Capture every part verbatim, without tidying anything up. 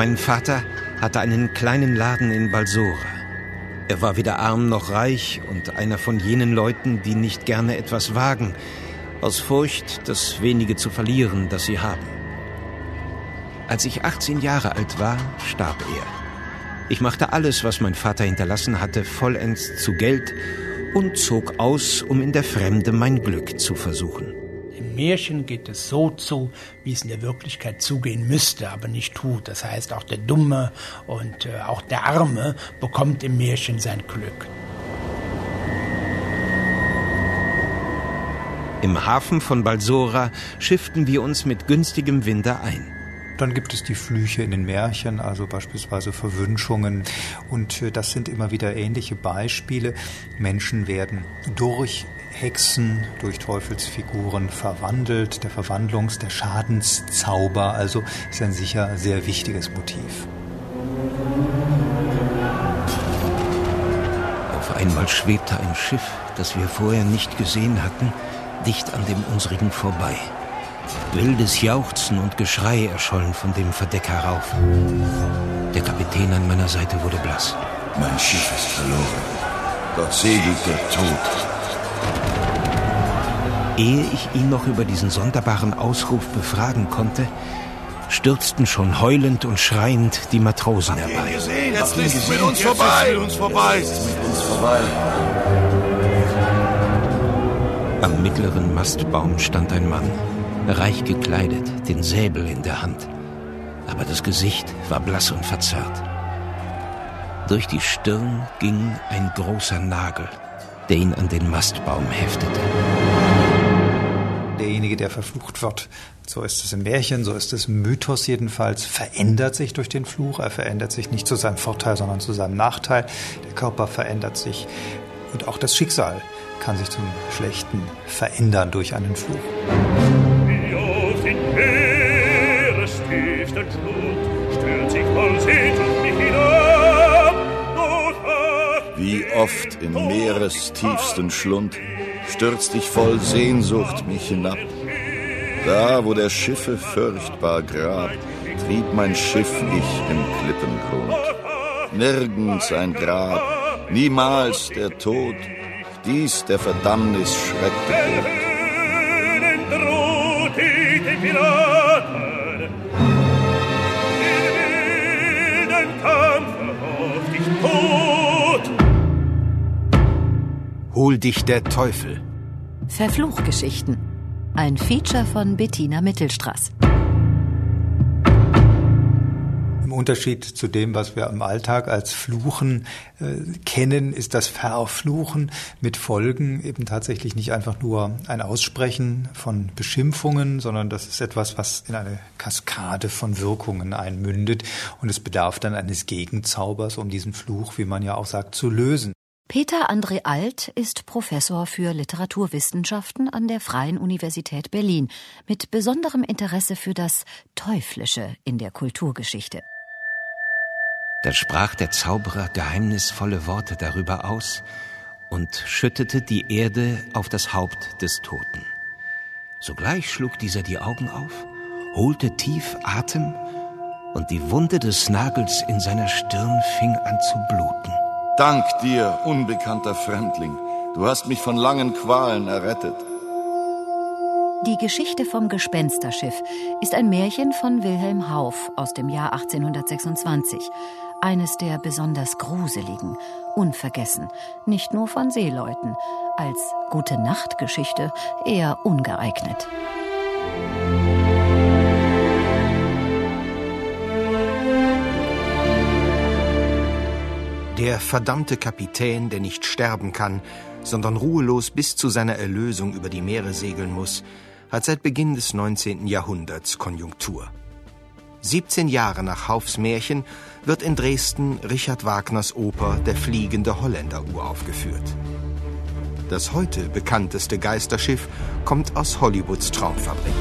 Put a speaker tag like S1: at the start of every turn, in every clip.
S1: Mein Vater hatte einen kleinen Laden in Balsora. Er war weder arm noch reich und einer von jenen Leuten, die nicht gerne etwas wagen, aus Furcht, das wenige zu verlieren, das sie haben. Als ich achtzehn Jahre alt war, starb er. Ich machte alles, was mein Vater hinterlassen hatte, vollends zu Geld und zog aus, um in der Fremde mein Glück zu versuchen.
S2: Im Märchen geht es so zu, wie es in der Wirklichkeit zugehen müsste, aber nicht tut. Das heißt, auch der Dumme und äh, auch der Arme bekommt im Märchen sein Glück.
S1: Im Hafen von Balsora schifften wir uns mit günstigem Winde ein.
S3: Dann gibt es die Flüche in den Märchen, also beispielsweise Verwünschungen. Und das sind immer wieder ähnliche Beispiele. Menschen werden durch Hexen, durch Teufelsfiguren verwandelt. Der Verwandlungs-, der Schadenszauber, also ist ein sicher sehr wichtiges Motiv.
S1: Auf einmal schwebte ein Schiff, das wir vorher nicht gesehen hatten, dicht an dem unsrigen vorbei. Wildes Jauchzen und Geschrei erschollen von dem Verdeck herauf. Der Kapitän an meiner Seite wurde blass.
S4: Mein Schiff ist verloren. Dort segelt der Tod.
S1: Ehe ich ihn noch über diesen sonderbaren Ausruf befragen konnte, stürzten schon heulend und schreiend die Matrosen herbei.
S4: Jetzt ist es mit uns vorbei. Mit uns vorbei. Mit uns vorbei.
S1: Am mittleren Mastbaum stand ein Mann, reich gekleidet, den Säbel in der Hand. Aber das Gesicht war blass und verzerrt. Durch die Stirn ging ein großer Nagel, der ihn an den Mastbaum heftete.
S3: Derjenige, der verflucht wird, so ist es im Märchen, so ist es im Mythos jedenfalls, verändert sich durch den Fluch. Er verändert sich nicht zu seinem Vorteil, sondern zu seinem Nachteil. Der Körper verändert sich und auch das Schicksal kann sich zum Schlechten verändern durch einen Fluch.
S5: Wie auf den Meerestiefsten Schlund stürzt sich voll Sehnsucht mich hinab.
S4: Wie oft im Meerestiefsten Schlund stürzt dich voll Sehnsucht mich hinab. Da, wo der Schiffe furchtbar Grab, trieb mein Schiff ich im Klippengrund. Nirgends ein Grab, niemals der Tod, dies der Verdammnis Schreckgebot.
S1: Hol dich der Teufel.
S6: Verfluchgeschichten. Ein Feature von Bettina Mittelstraß.
S3: Im Unterschied zu dem, was wir im Alltag als Fluchen äh, kennen, ist das Verfluchen mit Folgen eben tatsächlich nicht einfach nur ein Aussprechen von Beschimpfungen, sondern das ist etwas, was in eine Kaskade von Wirkungen einmündet. Und es bedarf dann eines Gegenzaubers, um diesen Fluch, wie man ja auch sagt, zu lösen.
S6: Peter André Alt ist Professor für Literaturwissenschaften an der Freien Universität Berlin mit besonderem Interesse für das Teuflische in der Kulturgeschichte.
S1: Da sprach der Zauberer geheimnisvolle Worte darüber aus und schüttete die Erde auf das Haupt des Toten. Sogleich schlug dieser die Augen auf, holte tief Atem und die Wunde des Nagels in seiner Stirn fing an zu bluten.
S4: Dank dir, unbekannter Fremdling. Du hast mich von langen Qualen errettet.
S6: Die Geschichte vom Gespensterschiff ist ein Märchen von Wilhelm Hauff aus dem Jahr achtzehnhundertsechsundzwanzig. Eines der besonders gruseligen, unvergessen, nicht nur von Seeleuten, als Gute-Nacht-Geschichte eher ungeeignet.
S7: Der verdammte Kapitän, der nicht sterben kann, sondern ruhelos bis zu seiner Erlösung über die Meere segeln muss, hat seit Beginn des neunzehnten Jahrhunderts Konjunktur. siebzehn Jahre nach Hauffs Märchen wird in Dresden Richard Wagners Oper Der fliegende Holländer uraufgeführt. Das heute bekannteste Geisterschiff kommt aus Hollywoods Traumfabrik.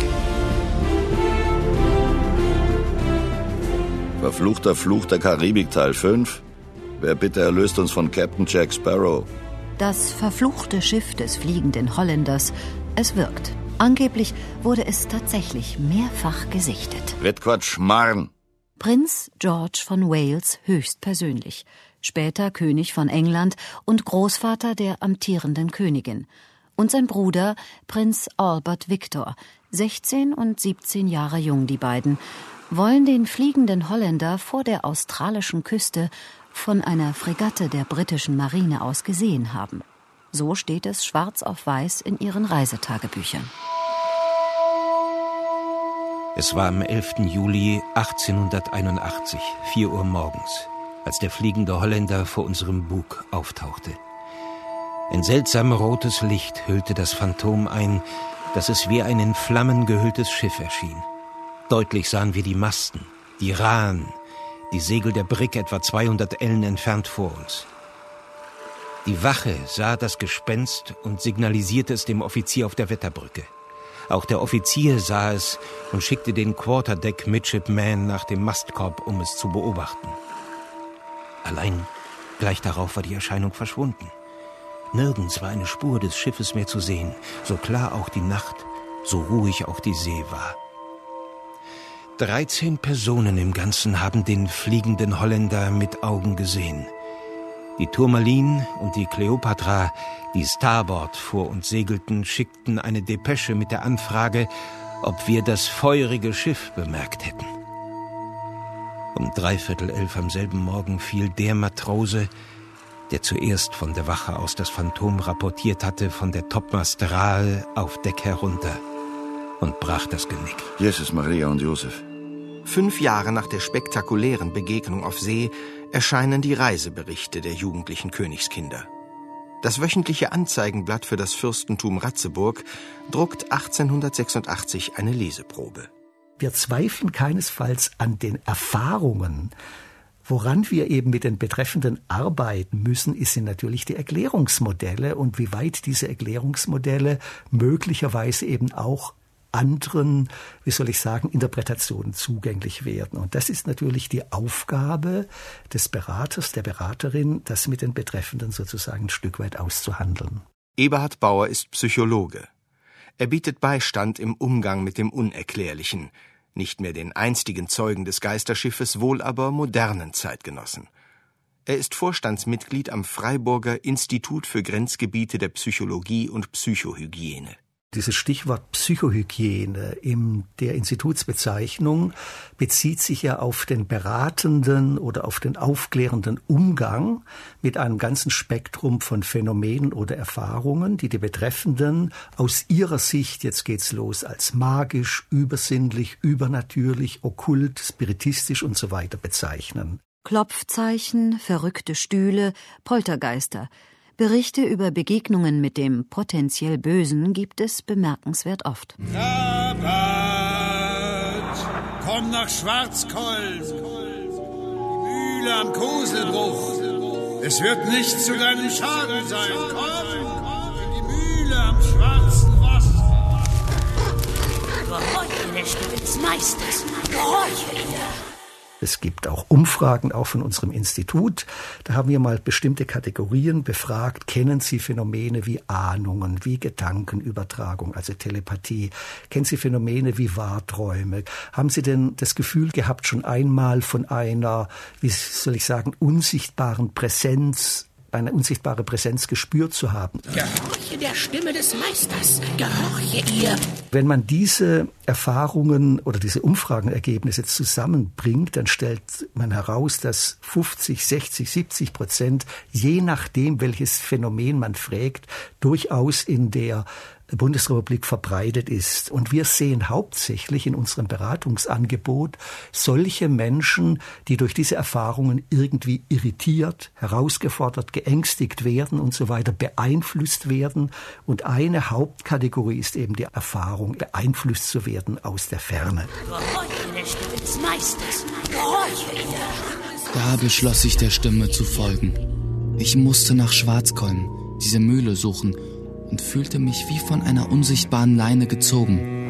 S4: Verfluchter Fluch der Karibik Teil fünf. Wer bitte erlöst uns von Captain Jack Sparrow?
S6: Das verfluchte Schiff des fliegenden Holländers, es wirkt. Angeblich wurde es tatsächlich mehrfach gesichtet.
S4: Red Quatsch, Marn.
S6: Prinz George von Wales höchstpersönlich, später König von England und Großvater der amtierenden Königin, und sein Bruder Prinz Albert Victor, sechzehn und siebzehn Jahre jung die beiden, wollen den fliegenden Holländer vor der australischen Küste von einer Fregatte der britischen Marine aus gesehen haben. So steht es schwarz auf weiß in ihren Reisetagebüchern.
S1: Es war am elften Juli achtzehnhunderteinundachtzig, vier Uhr morgens, als der fliegende Holländer vor unserem Bug auftauchte. Ein seltsam rotes Licht hüllte das Phantom ein, dass es wie ein in Flammen gehülltes Schiff erschien. Deutlich sahen wir die Masten, die Rahen, die Segel der Brigg etwa zweihundert Ellen entfernt vor uns. Die Wache sah das Gespenst und signalisierte es dem Offizier auf der Wetterbrücke. Auch der Offizier sah es und schickte den Quarterdeck-Midshipman nach dem Mastkorb, um es zu beobachten. Allein gleich darauf war die Erscheinung verschwunden. Nirgends war eine Spur des Schiffes mehr zu sehen, so klar auch die Nacht, so ruhig auch die See war. Dreizehn Personen im Ganzen haben den fliegenden Holländer mit Augen gesehen. Die Tourmaline und die Cleopatra, die Starboard vor uns segelten, schickten eine Depesche mit der Anfrage, ob wir das feurige Schiff bemerkt hätten. Um dreiviertel elf am selben Morgen fiel der Matrose, der zuerst von der Wache aus das Phantom rapportiert hatte, von der Topmast Rahe auf Deck herunter und brach das Genick.
S4: Jesus, Maria und Josef.
S7: Fünf Jahre nach der spektakulären Begegnung auf See erscheinen die Reiseberichte der jugendlichen Königskinder. Das wöchentliche Anzeigenblatt für das Fürstentum Ratzeburg druckt achtzehnhundertsechsundachtzig eine Leseprobe.
S8: Wir zweifeln keinesfalls an den Erfahrungen. Woran wir eben mit den Betreffenden arbeiten müssen, sind natürlich die Erklärungsmodelle und wie weit diese Erklärungsmodelle möglicherweise eben auch anderen, wie soll ich sagen, Interpretationen zugänglich werden. Und das ist natürlich die Aufgabe des Beraters, der Beraterin, das mit den Betreffenden sozusagen ein Stück weit auszuhandeln.
S7: Eberhard Bauer ist Psychologe. Er bietet Beistand im Umgang mit dem Unerklärlichen, nicht mehr den einstigen Zeugen des Geisterschiffes, wohl aber modernen Zeitgenossen. Er ist Vorstandsmitglied am Freiburger Institut für Grenzgebiete der Psychologie und Psychohygiene.
S8: Dieses Stichwort Psychohygiene in der Institutsbezeichnung bezieht sich ja auf den beratenden oder auf den aufklärenden Umgang mit einem ganzen Spektrum von Phänomenen oder Erfahrungen, die die Betreffenden aus ihrer Sicht, jetzt geht's los, als magisch, übersinnlich, übernatürlich, okkult, spiritistisch und so weiter bezeichnen.
S6: Klopfzeichen, verrückte Stühle, Poltergeister. Berichte über Begegnungen mit dem potenziell Bösen gibt es bemerkenswert oft.
S9: Rabat, komm nach Schwarzkolm, die Mühle am Koselbruch. Es wird nicht zu deinem Schaden sein. Komm in die Mühle am schwarzen Wasser.
S10: Gehorche der Stimme des Meisters, gehorche ihr.
S8: Es gibt auch Umfragen, auch von unserem Institut. Da haben wir mal bestimmte Kategorien befragt. Kennen Sie Phänomene wie Ahnungen, wie Gedankenübertragung, also Telepathie? Kennen Sie Phänomene wie Wahrträume? Haben Sie denn das Gefühl gehabt, schon einmal von einer, wie soll ich sagen, unsichtbaren Präsenz, eine unsichtbare Präsenz gespürt zu haben?
S10: Gehorche der Stimme des Meisters, gehorche ihr.
S8: Wenn man diese Erfahrungen oder diese Umfragenergebnisse zusammenbringt, dann stellt man heraus, dass fünfzig, sechzig, siebzig Prozent, je nachdem, welches Phänomen man fragt, durchaus in der Bundesrepublik verbreitet ist. Und wir sehen hauptsächlich in unserem Beratungsangebot solche Menschen, die durch diese Erfahrungen irgendwie irritiert, herausgefordert, geängstigt werden und so weiter, beeinflusst werden. Und eine Hauptkategorie ist eben die Erfahrung, beeinflusst zu werden aus der Ferne.
S10: Gehorche der Stimme des Meisters, gehorche ihr.
S11: Da beschloss ich, der Stimme zu folgen. Ich musste nach Schwarzkolm, diese Mühle suchen, und fühlte mich wie von einer unsichtbaren Leine gezogen.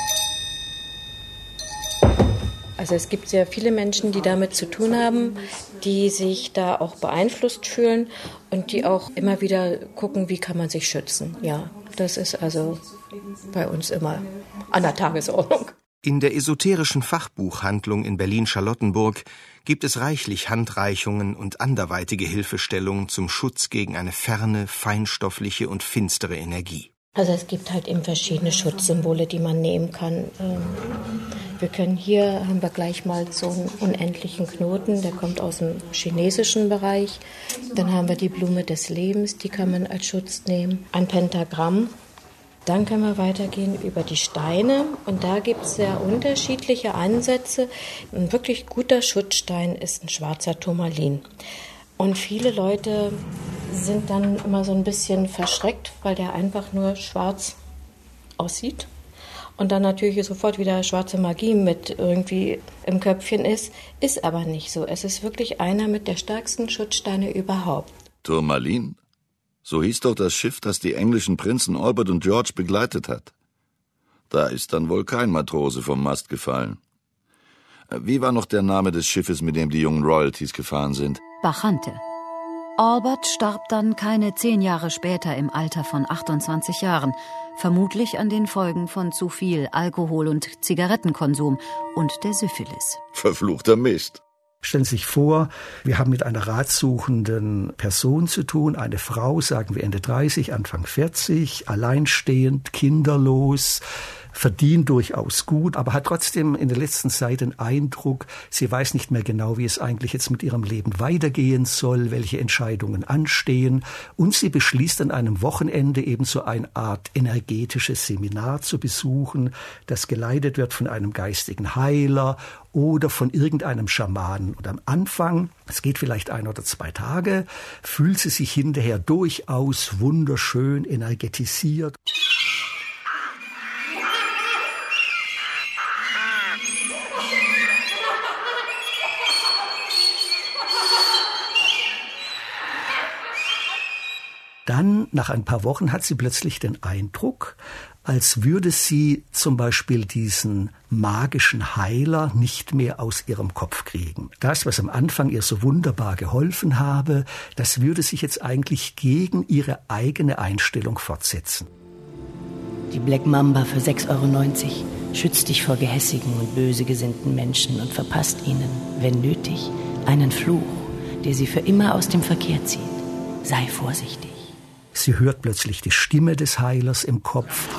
S12: Also es gibt sehr viele Menschen, die damit zu tun haben, die sich da auch beeinflusst fühlen und die auch immer wieder gucken, wie kann man sich schützen. Ja, das ist also bei uns immer an der Tagesordnung.
S7: In der esoterischen Fachbuchhandlung in Berlin-Charlottenburg gibt es reichlich Handreichungen und anderweitige Hilfestellungen zum Schutz gegen eine ferne, feinstoffliche und finstere Energie.
S12: Also es gibt halt eben verschiedene Schutzsymbole, die man nehmen kann. Wir können hier, haben wir gleich mal so einen unendlichen Knoten, der kommt aus dem chinesischen Bereich. Dann haben wir die Blume des Lebens, die kann man als Schutz nehmen. Ein Pentagramm. Dann können wir weitergehen über die Steine und da gibt es sehr unterschiedliche Ansätze. Ein wirklich guter Schutzstein ist ein schwarzer Turmalin. Und viele Leute sind dann immer so ein bisschen verschreckt, weil der einfach nur schwarz aussieht. Und dann natürlich sofort wieder schwarze Magie mit irgendwie im Köpfchen ist. Ist aber nicht so. Es ist wirklich einer mit der stärksten Schutzsteine überhaupt.
S4: Turmalin? So hieß doch das Schiff, das die englischen Prinzen Albert und George begleitet hat. Da ist dann wohl kein Matrose vom Mast gefallen. Wie war noch der Name des Schiffes, mit dem die jungen Royalties gefahren sind?
S6: Bacchante. Albert starb dann keine zehn Jahre später im Alter von achtundzwanzig Jahren, vermutlich an den Folgen von zu viel Alkohol- und Zigarettenkonsum und der Syphilis.
S4: Verfluchter Mist.
S8: Stellen Sie sich vor, wir haben mit einer ratsuchenden Person zu tun, eine Frau, sagen wir Ende dreißig, Anfang vierzig, alleinstehend, kinderlos, verdient durchaus gut, aber hat trotzdem in der letzten Zeit den Eindruck, sie weiß nicht mehr genau, wie es eigentlich jetzt mit ihrem Leben weitergehen soll, welche Entscheidungen anstehen. Und sie beschließt an einem Wochenende eben so eine Art energetisches Seminar zu besuchen, das geleitet wird von einem geistigen Heiler oder von irgendeinem Schamanen. Und am Anfang, es geht vielleicht ein oder zwei Tage, fühlt sie sich hinterher durchaus wunderschön energetisiert. Dann, nach ein paar Wochen, hat sie plötzlich den Eindruck, als würde sie zum Beispiel diesen magischen Heiler nicht mehr aus ihrem Kopf kriegen. Das, was am Anfang ihr so wunderbar geholfen habe, das würde sich jetzt eigentlich gegen ihre eigene Einstellung fortsetzen.
S13: Die Black Mamba für sechs Euro neunzig schützt dich vor gehässigen und böse gesinnten Menschen und verpasst ihnen, wenn nötig, einen Fluch, der sie für immer aus dem Verkehr zieht. Sei vorsichtig.
S8: Sie hört plötzlich die Stimme des Heilers im Kopf.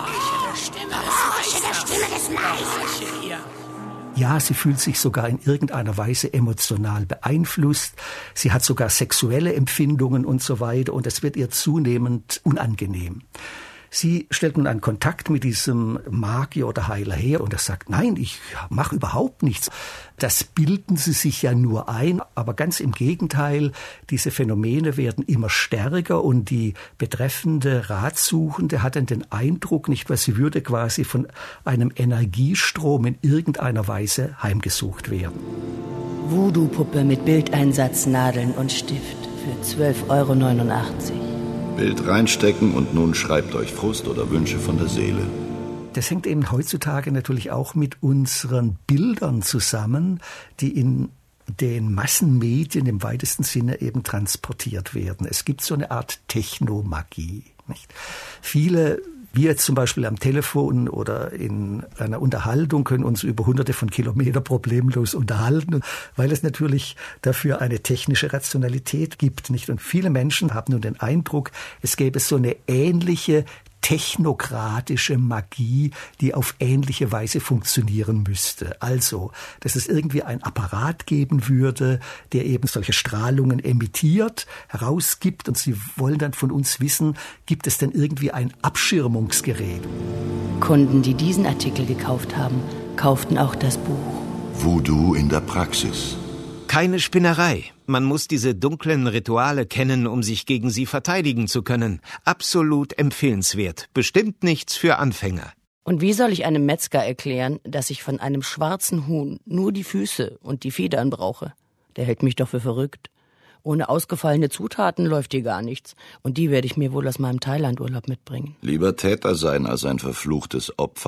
S8: Ja, sie fühlt sich sogar in irgendeiner Weise emotional beeinflusst. Sie hat sogar sexuelle Empfindungen und so weiter. Und es wird ihr zunehmend unangenehm. Sie stellt nun einen Kontakt mit diesem Magier oder Heiler her und er sagt, nein, ich mache überhaupt nichts. Das bilden Sie sich ja nur ein, aber ganz im Gegenteil, diese Phänomene werden immer stärker und die betreffende Ratsuchende hat dann den Eindruck, nicht, weil sie würde quasi von einem Energiestrom in irgendeiner Weise heimgesucht werden.
S13: Voodoo-Puppe mit Bildeinsatz, Nadeln und Stift für zwölf Euro neunundachtzig.
S4: Bild reinstecken und nun schreibt euch Frust oder Wünsche von der Seele.
S8: Das hängt eben heutzutage natürlich auch mit unseren Bildern zusammen, die in den Massenmedien im weitesten Sinne eben transportiert werden. Es gibt so eine Art Technomagie, nicht? Viele, wir zum Beispiel am Telefon oder in einer Unterhaltung, können uns über hunderte von Kilometern problemlos unterhalten, weil es natürlich dafür eine technische Rationalität gibt, nicht? Und viele Menschen haben nun den Eindruck, es gäbe so eine ähnliche technokratische Magie, die auf ähnliche Weise funktionieren müsste. Also, dass es irgendwie einen Apparat geben würde, der eben solche Strahlungen emittiert, herausgibt und sie wollen dann von uns wissen, gibt es denn irgendwie ein Abschirmungsgerät?
S13: Kunden, die diesen Artikel gekauft haben, kauften auch das Buch.
S4: Voodoo in der Praxis.
S1: Keine Spinnerei. Man muss diese dunklen Rituale kennen, um sich gegen sie verteidigen zu können. Absolut empfehlenswert. Bestimmt nichts für Anfänger.
S13: Und wie soll ich einem Metzger erklären, dass ich von einem schwarzen Huhn nur die Füße und die Federn brauche? Der hält mich doch für verrückt. Ohne ausgefallene Zutaten läuft hier gar nichts. Und die werde ich mir wohl aus meinem Thailandurlaub mitbringen.
S4: Lieber Täter sein als ein verfluchtes Opfer.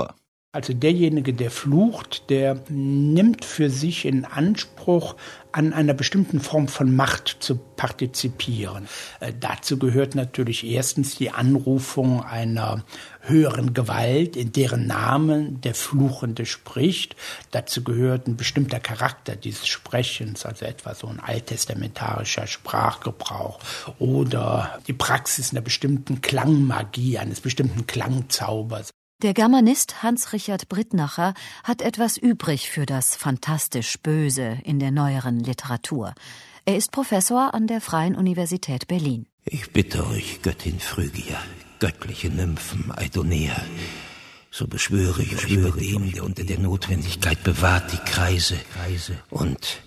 S2: Also derjenige, der flucht, der nimmt für sich in Anspruch, an einer bestimmten Form von Macht zu partizipieren. Äh, dazu gehört natürlich erstens die Anrufung einer höheren Gewalt, in deren Namen der Fluchende spricht. Dazu gehört ein bestimmter Charakter dieses Sprechens, also etwa so ein alttestamentarischer Sprachgebrauch oder die Praxis einer bestimmten Klangmagie, eines bestimmten Klangzaubers.
S6: Der Germanist Hans-Richard Brittnacher hat etwas übrig für das fantastisch Böse in der neueren Literatur. Er ist Professor an der Freien Universität Berlin.
S1: Ich bitte euch, Göttin Phrygia, göttliche Nymphen, Eidonea, so beschwöre ich euch bei dem, der unter der Notwendigkeit bewahrt, die Kreise und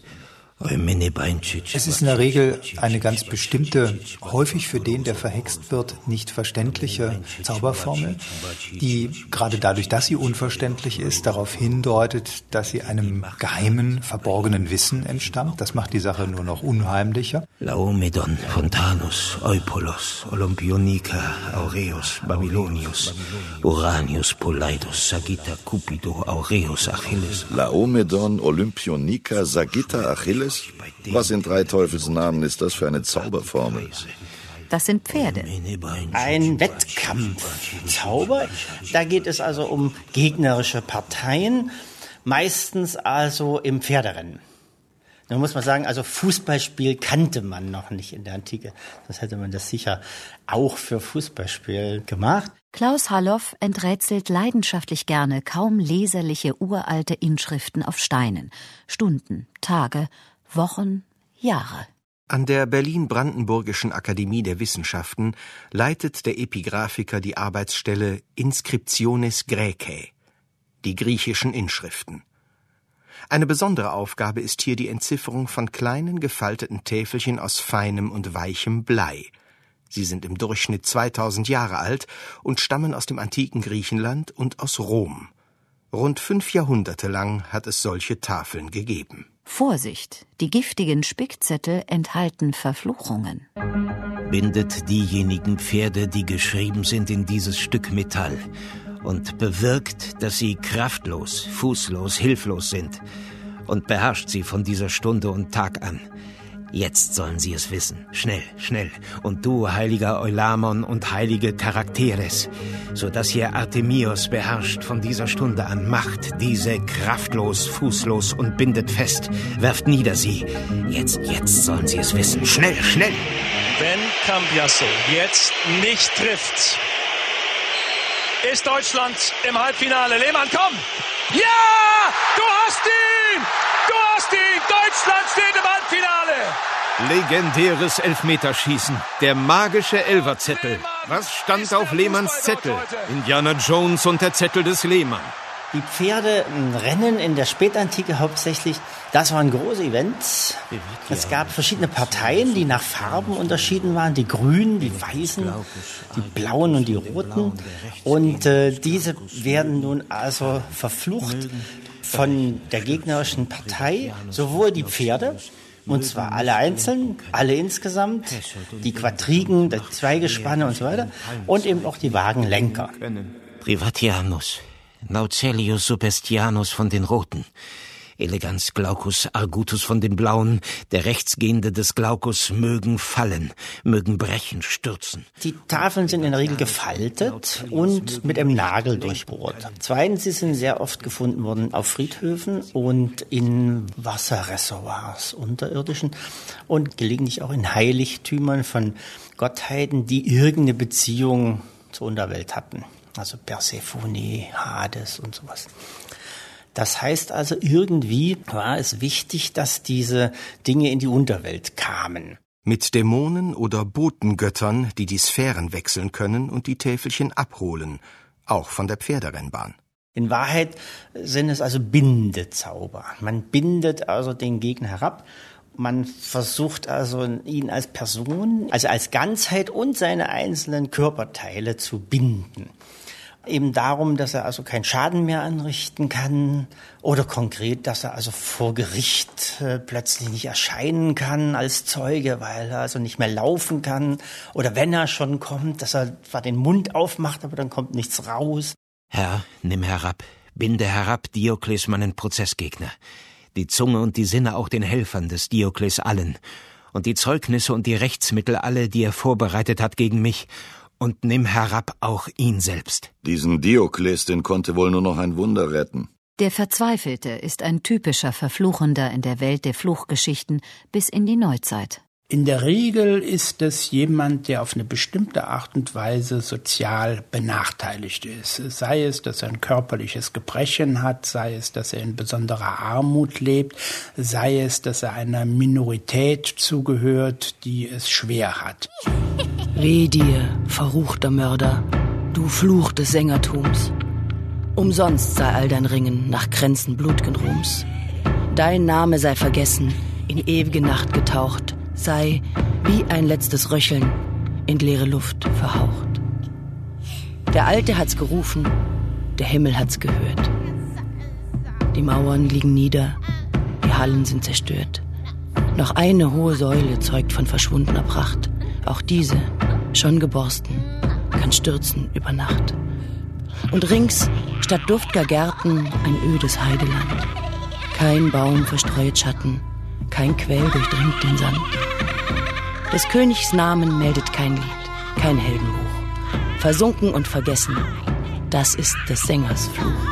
S3: Es ist in der Regel eine ganz bestimmte, häufig für den, der verhext wird, nicht verständliche Zauberformel, die gerade dadurch, dass sie unverständlich ist, darauf hindeutet, dass sie einem geheimen, verborgenen Wissen entstammt. Das macht die Sache nur noch unheimlicher.
S1: Laomedon, Fontanus, Eupolos, Olympionika, Aureus, Babylonius, Uranius, Poleidus, Sagitta, Cupido, Aureus, Achilles.
S4: Laomedon, Olympionika, Sagitta, Achilles? Was in drei Teufelsnamen ist das für eine Zauberformel?
S6: Das sind Pferde.
S14: Ein Wettkampfzauber. Da geht es also um gegnerische Parteien, meistens also im Pferderennen. Da muss man sagen, also Fußballspiel kannte man noch nicht in der Antike. Das hätte man das sicher auch für Fußballspiel gemacht.
S6: Klaus Halloff enträtselt leidenschaftlich gerne kaum leserliche uralte Inschriften auf Steinen. Stunden, Tage, Wochen, Jahre.
S7: An der Berlin-Brandenburgischen Akademie der Wissenschaften leitet der Epigraphiker die Arbeitsstelle Inscriptiones Graecae, die griechischen Inschriften. Eine besondere Aufgabe ist hier die Entzifferung von kleinen gefalteten Täfelchen aus feinem und weichem Blei. Sie sind im Durchschnitt zweitausend Jahre alt und stammen aus dem antiken Griechenland und aus Rom. Rund fünf Jahrhunderte lang hat es solche Tafeln gegeben.
S6: Vorsicht, die giftigen Spickzettel enthalten Verfluchungen.
S1: Bindet diejenigen Pferde, die geschrieben sind, in dieses Stück Metall und bewirkt, dass sie kraftlos, fußlos, hilflos sind und beherrscht sie von dieser Stunde und Tag an. Jetzt sollen sie es wissen. Schnell, schnell. Und du, heiliger Eulamon und heilige Charakteres, so dass ihr Artemios beherrscht von dieser Stunde an, macht diese kraftlos, fußlos und bindet fest. Werft nieder sie. Jetzt, jetzt sollen sie es wissen. Schnell, schnell.
S5: Wenn Cambiasso jetzt nicht trifft, ist Deutschland im Halbfinale. Lehmann, komm! Ja! Du hast ihn! Du hast ihn! Deutschland steht im Halbfinale!
S1: Legendäres Elfmeterschießen. Der magische Elferzettel. Was stand auf Lehmanns Zettel? Indiana Jones und der Zettel des Lehmann.
S14: Die Pferderennen in der Spätantike hauptsächlich, das waren große Events. Es gab verschiedene Parteien, die nach Farben unterschieden waren. Die Grünen, die Weißen, die Blauen und die Roten. Und äh, diese werden nun also verflucht von der gegnerischen Partei, sowohl die Pferde, und zwar alle einzeln, alle insgesamt, die Quadrigen, die Zweigespanne und so weiter, und eben auch die Wagenlenker.
S1: Privatianus, Naucellius Superstianus von den Roten, Elegans Glaucus Argutus von den Blauen, der Rechtsgehende des Glaucus mögen fallen, mögen brechen, stürzen.
S14: Die Tafeln sind in der Regel gefaltet und mit einem Nagel durchbohrt. Zweitens, sie sind sehr oft gefunden worden auf Friedhöfen und in Wasserreservoirs, unterirdischen, und gelegentlich auch in Heiligtümern von Gottheiten, die irgendeine Beziehung zur Unterwelt hatten. Also Persephone, Hades und sowas. Das heißt also, irgendwie war es wichtig, dass diese Dinge in die Unterwelt kamen.
S7: Mit Dämonen oder Botengöttern, die die Sphären wechseln können und die Täfelchen abholen, auch von der Pferderennbahn.
S14: In Wahrheit sind es also Bindezauber. Man bindet also den Gegner herab. Man versucht also, ihn als Person, also als Ganzheit und seine einzelnen Körperteile zu binden. Eben darum, dass er also keinen Schaden mehr anrichten kann oder konkret, dass er also vor Gericht äh, plötzlich nicht erscheinen kann als Zeuge, weil er also nicht mehr laufen kann, oder wenn er schon kommt, dass er zwar den Mund aufmacht, aber dann kommt nichts raus.
S1: Herr, nimm herab, Binde herab, Diokles, meinen Prozessgegner, die Zunge und die Sinne auch den Helfern des Diokles allen, und die Zeugnisse und die Rechtsmittel alle, die er vorbereitet hat gegen mich, und nimm herab auch ihn selbst.
S4: Diesen Diokles, den konnte wohl nur noch ein Wunder retten.
S6: Der Verzweifelte ist ein typischer Verfluchender in der Welt der Fluchgeschichten bis in die Neuzeit.
S2: In der Regel ist es jemand, der auf eine bestimmte Art und Weise sozial benachteiligt ist. Sei es, dass er ein körperliches Gebrechen hat, sei es, dass er in besonderer Armut lebt, sei es, dass er einer Minorität zugehört, die es schwer hat.
S13: Weh dir, verruchter Mörder, du Fluch des Sängertums. Umsonst sei all dein Ringen nach Kränzen blut'gen Ruhms. Dein Name sei vergessen, in ewige Nacht getaucht, sei wie ein letztes Röcheln in leere Luft verhaucht. Der Alte hat's gerufen, der Himmel hat's gehört. Die Mauern liegen nieder, die Hallen sind zerstört. Noch eine hohe Säule zeugt von verschwundener Pracht. Auch diese, schon geborsten, kann stürzen über Nacht. Und rings, statt duft'ger Gärten, ein ödes Heideland. Kein Baum verstreuet Schatten, kein Quell durchdringt den Sand. Des Königs Namen meldet kein Lied, kein Heldenbuch. Versunken und vergessen, das ist des Sängers Fluch.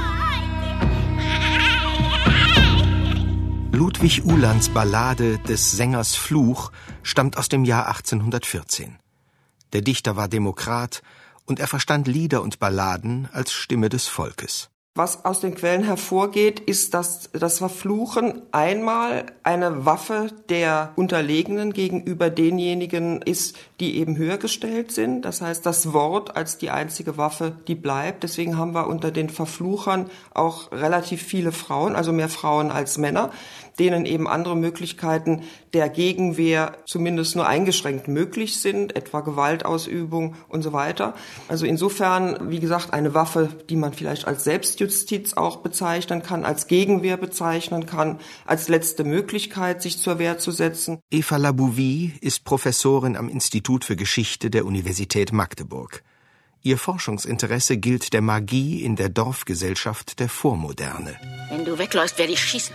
S7: Ludwig Uhlands Ballade des Sängers Fluch stammt aus dem Jahr achtzehnhundertvierzehn. Der Dichter war Demokrat und er verstand Lieder und Balladen als Stimme des Volkes.
S15: Was aus den Quellen hervorgeht, ist, dass das Verfluchen einmal eine Waffe der Unterlegenen gegenüber denjenigen ist, die eben höher gestellt sind. Das heißt, das Wort als die einzige Waffe, die bleibt. Deswegen haben wir unter den Verfluchern auch relativ viele Frauen, also mehr Frauen als Männer, denen eben andere Möglichkeiten der Gegenwehr zumindest nur eingeschränkt möglich sind, etwa Gewaltausübung und so weiter. Also insofern, wie gesagt, eine Waffe, die man vielleicht als Selbstjustiz auch bezeichnen kann, als Gegenwehr bezeichnen kann, als letzte Möglichkeit, sich zur Wehr zu setzen.
S7: Eva Labouvie ist Professorin am Institut für Geschichte der Universität Magdeburg. Ihr Forschungsinteresse gilt der Magie in der Dorfgesellschaft der Vormoderne.
S10: Wenn du wegläufst, werde ich schießen.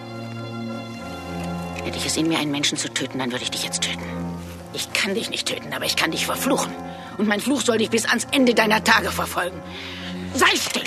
S10: Hätte ich es in mir, einen Menschen zu töten, dann würde ich dich jetzt töten. Ich kann dich nicht töten, aber ich kann dich verfluchen. Und mein Fluch soll dich bis ans Ende deiner Tage verfolgen. Sei still!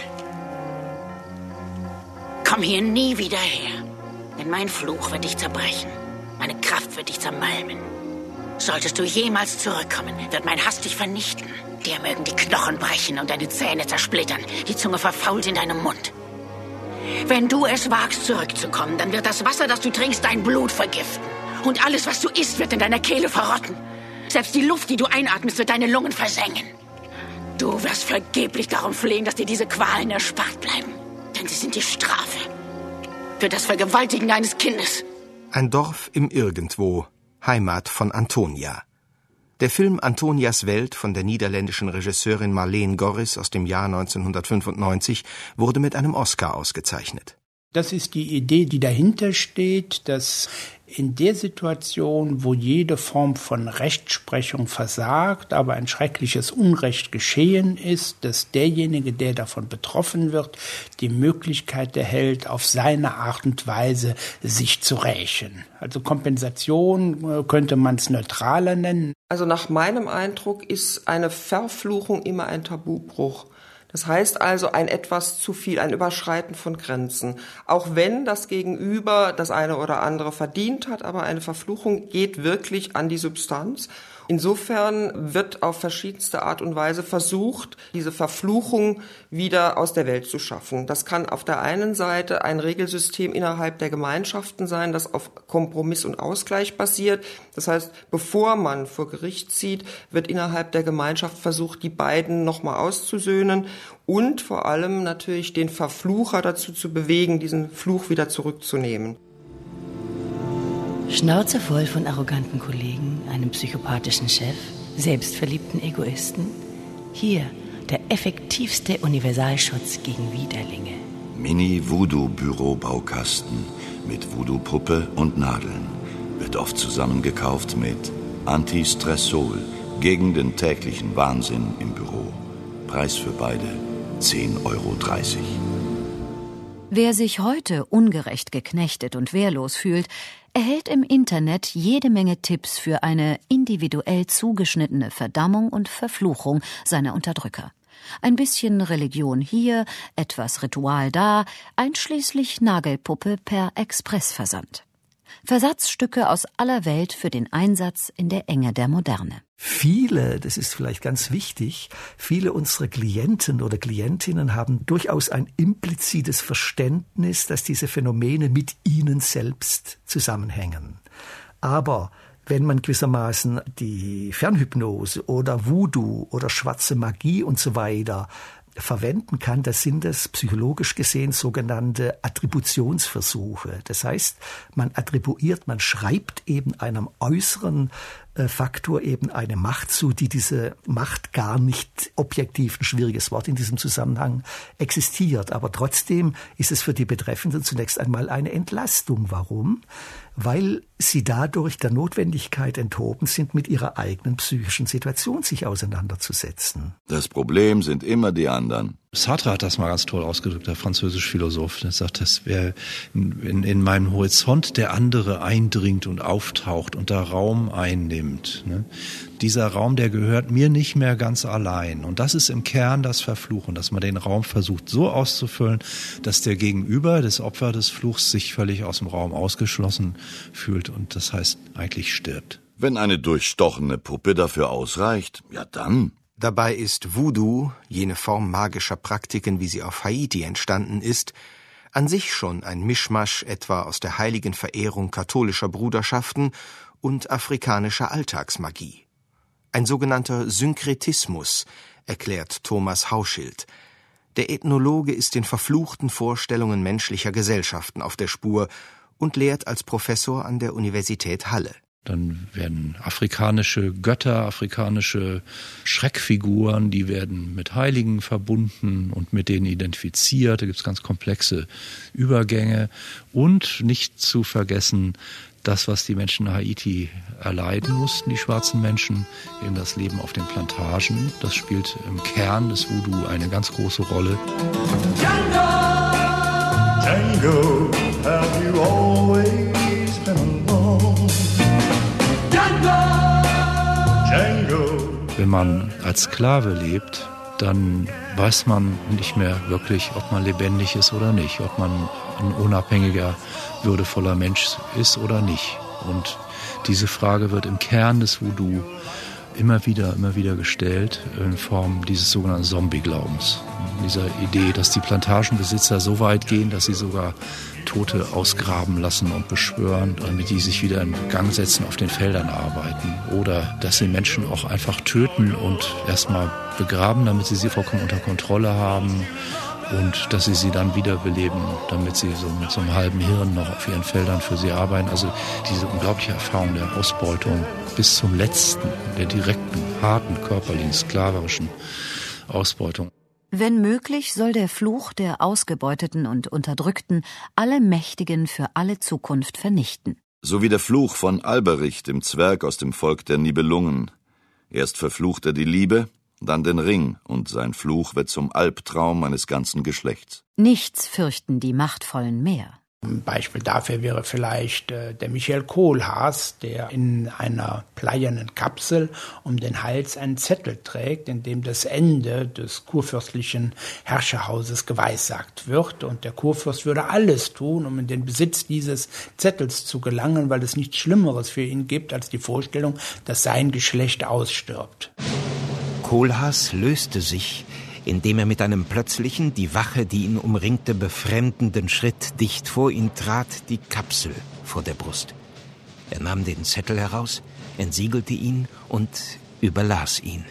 S10: Komm hier nie wieder her. Denn mein Fluch wird dich zerbrechen. Meine Kraft wird dich zermalmen. Solltest du jemals zurückkommen, wird mein Hass dich vernichten. Dir mögen die Knochen brechen und deine Zähne zersplittern. Die Zunge verfault in deinem Mund. Wenn du es wagst, zurückzukommen, dann wird das Wasser, das du trinkst, dein Blut vergiften. Und alles, was du isst, wird in deiner Kehle verrotten. Selbst die Luft, die du einatmest, wird deine Lungen versengen. Du wirst vergeblich darum flehen, dass dir diese Qualen erspart bleiben. Denn sie sind die Strafe für das Vergewaltigen deines Kindes.
S7: Ein Dorf im Irgendwo, Heimat von Antonia. Der Film Antonias Welt von der niederländischen Regisseurin Marleen Gorris aus dem Jahr neunzehnhundertfünfundneunzig wurde mit einem Oscar ausgezeichnet.
S2: Das ist die Idee, die dahinter steht, dass in der Situation, wo jede Form von Rechtsprechung versagt, aber ein schreckliches Unrecht geschehen ist, dass derjenige, der davon betroffen wird, die Möglichkeit erhält, auf seine Art und Weise sich zu rächen. Also Kompensation könnte man es neutraler nennen.
S15: Also nach meinem Eindruck ist eine Verfluchung immer ein Tabubruch. Das heißt also ein etwas zu viel, ein Überschreiten von Grenzen. Auch wenn das Gegenüber das eine oder andere verdient hat, aber eine Verfluchung geht wirklich an die Substanz. Insofern wird auf verschiedenste Art und Weise versucht, diese Verfluchung wieder aus der Welt zu schaffen. Das kann auf der einen Seite ein Regelsystem innerhalb der Gemeinschaften sein, das auf Kompromiss und Ausgleich basiert. Das heißt, bevor man vor Gericht zieht, wird innerhalb der Gemeinschaft versucht, die beiden nochmal auszusöhnen und vor allem natürlich den Verflucher dazu zu bewegen, diesen Fluch wieder zurückzunehmen.
S13: Schnauze voll von arroganten Kollegen, einem psychopathischen Chef, selbstverliebten Egoisten. Hier der effektivste Universalschutz gegen Widerlinge.
S4: Mini-Voodoo-Büro-Baukasten mit Voodoo-Puppe und Nadeln. Wird oft zusammengekauft mit Antistressol gegen den täglichen Wahnsinn im Büro. Preis für beide zehn Euro dreißig.
S6: Wer sich heute ungerecht geknechtet und wehrlos fühlt, erhält im Internet jede Menge Tipps für eine individuell zugeschnittene Verdammung und Verfluchung seiner Unterdrücker. Ein bisschen Religion hier, etwas Ritual da, einschließlich Nagelpuppe per Expressversand. Versatzstücke aus aller Welt für den Einsatz in der Enge der Moderne.
S8: Viele, das ist vielleicht ganz wichtig, viele unserer Klienten oder Klientinnen haben durchaus ein implizites Verständnis, dass diese Phänomene mit ihnen selbst zusammenhängen. Aber wenn man gewissermaßen die Fernhypnose oder Voodoo oder schwarze Magie und so weiter verwenden kann, das sind es psychologisch gesehen sogenannte Attributionsversuche. Das heißt, man attribuiert, man schreibt eben einem äußeren äh, Faktor eben eine Macht zu, die diese Macht gar nicht objektiv, ein schwieriges Wort in diesem Zusammenhang, existiert. Aber trotzdem ist es für die Betreffenden zunächst einmal eine Entlastung. Warum? Weil sie dadurch der Notwendigkeit enthoben sind, mit ihrer eigenen psychischen Situation sich auseinanderzusetzen.
S4: Das Problem sind immer die anderen.
S16: Sartre hat das mal ganz toll ausgedrückt, der französische Philosoph. Der sagt, dass wer in, in meinem Horizont der andere eindringt und auftaucht und da Raum einnimmt. Ne? Dieser Raum, der gehört mir nicht mehr ganz allein. Und das ist im Kern das Verfluchen, dass man den Raum versucht so auszufüllen, dass der Gegenüber, das Opfer des Fluchs, sich völlig aus dem Raum ausgeschlossen fühlt und das heißt eigentlich stirbt.
S4: Wenn eine durchstochene Puppe dafür ausreicht, ja dann.
S7: Dabei ist Voodoo, jene Form magischer Praktiken, wie sie auf Haiti entstanden ist, an sich schon ein Mischmasch etwa aus der heiligen Verehrung katholischer Bruderschaften und afrikanischer Alltagsmagie. Ein sogenannter Synkretismus, erklärt Thomas Hauschild. Der Ethnologe ist den verfluchten Vorstellungen menschlicher Gesellschaften auf der Spur und lehrt als Professor an der Universität Halle.
S16: Dann werden afrikanische Götter, afrikanische Schreckfiguren, die werden mit Heiligen verbunden und mit denen identifiziert. Da gibt es ganz komplexe Übergänge. Und nicht zu vergessen, das, was die Menschen in Haiti erleiden mussten, die schwarzen Menschen, eben das Leben auf den Plantagen. Das spielt im Kern des Voodoo eine ganz große Rolle.
S17: Django, Django, have you always been alone?
S16: Wenn man als Sklave lebt, dann weiß man nicht mehr wirklich, ob man lebendig ist oder nicht, ob man ein unabhängiger, würdevoller Mensch ist oder nicht. Und diese Frage wird im Kern des Voodoo immer wieder, immer wieder gestellt in Form dieses sogenannten Zombie-Glaubens. Dieser Idee, dass die Plantagenbesitzer so weit gehen, dass sie sogar Tote ausgraben lassen und beschwören, damit die sich wieder in Gang setzen, auf den Feldern arbeiten. Oder dass sie Menschen auch einfach töten und erstmal begraben, damit sie sie vollkommen unter Kontrolle haben. Und dass sie sie dann wiederbeleben, damit sie so mit so einem halben Hirn noch auf ihren Feldern für sie arbeiten. Also diese unglaubliche Erfahrung der Ausbeutung bis zum letzten, der direkten, harten, körperlichen, sklaverischen Ausbeutung.
S6: Wenn möglich, soll der Fluch der Ausgebeuteten und Unterdrückten alle Mächtigen für alle Zukunft vernichten.
S4: So wie der Fluch von Alberich, dem Zwerg aus dem Volk der Nibelungen. Erst verflucht er die Liebe, dann den Ring, und sein Fluch wird zum Albtraum eines ganzen Geschlechts.
S6: Nichts fürchten die Machtvollen mehr.
S2: Ein Beispiel dafür wäre vielleicht äh, der Michael Kohlhaas, der in einer bleiernen Kapsel um den Hals einen Zettel trägt, in dem das Ende des kurfürstlichen Herrscherhauses geweissagt wird. Und der Kurfürst würde alles tun, um in den Besitz dieses Zettels zu gelangen, weil es nichts Schlimmeres für ihn gibt, als die Vorstellung, dass sein Geschlecht ausstirbt.
S1: Kohlhaas löste sich, indem er mit einem plötzlichen, die Wache, die ihn umringte, befremdenden Schritt dicht vor ihn trat, die Kapsel vor der Brust. Er nahm den Zettel heraus, entsiegelte ihn und überlas ihn.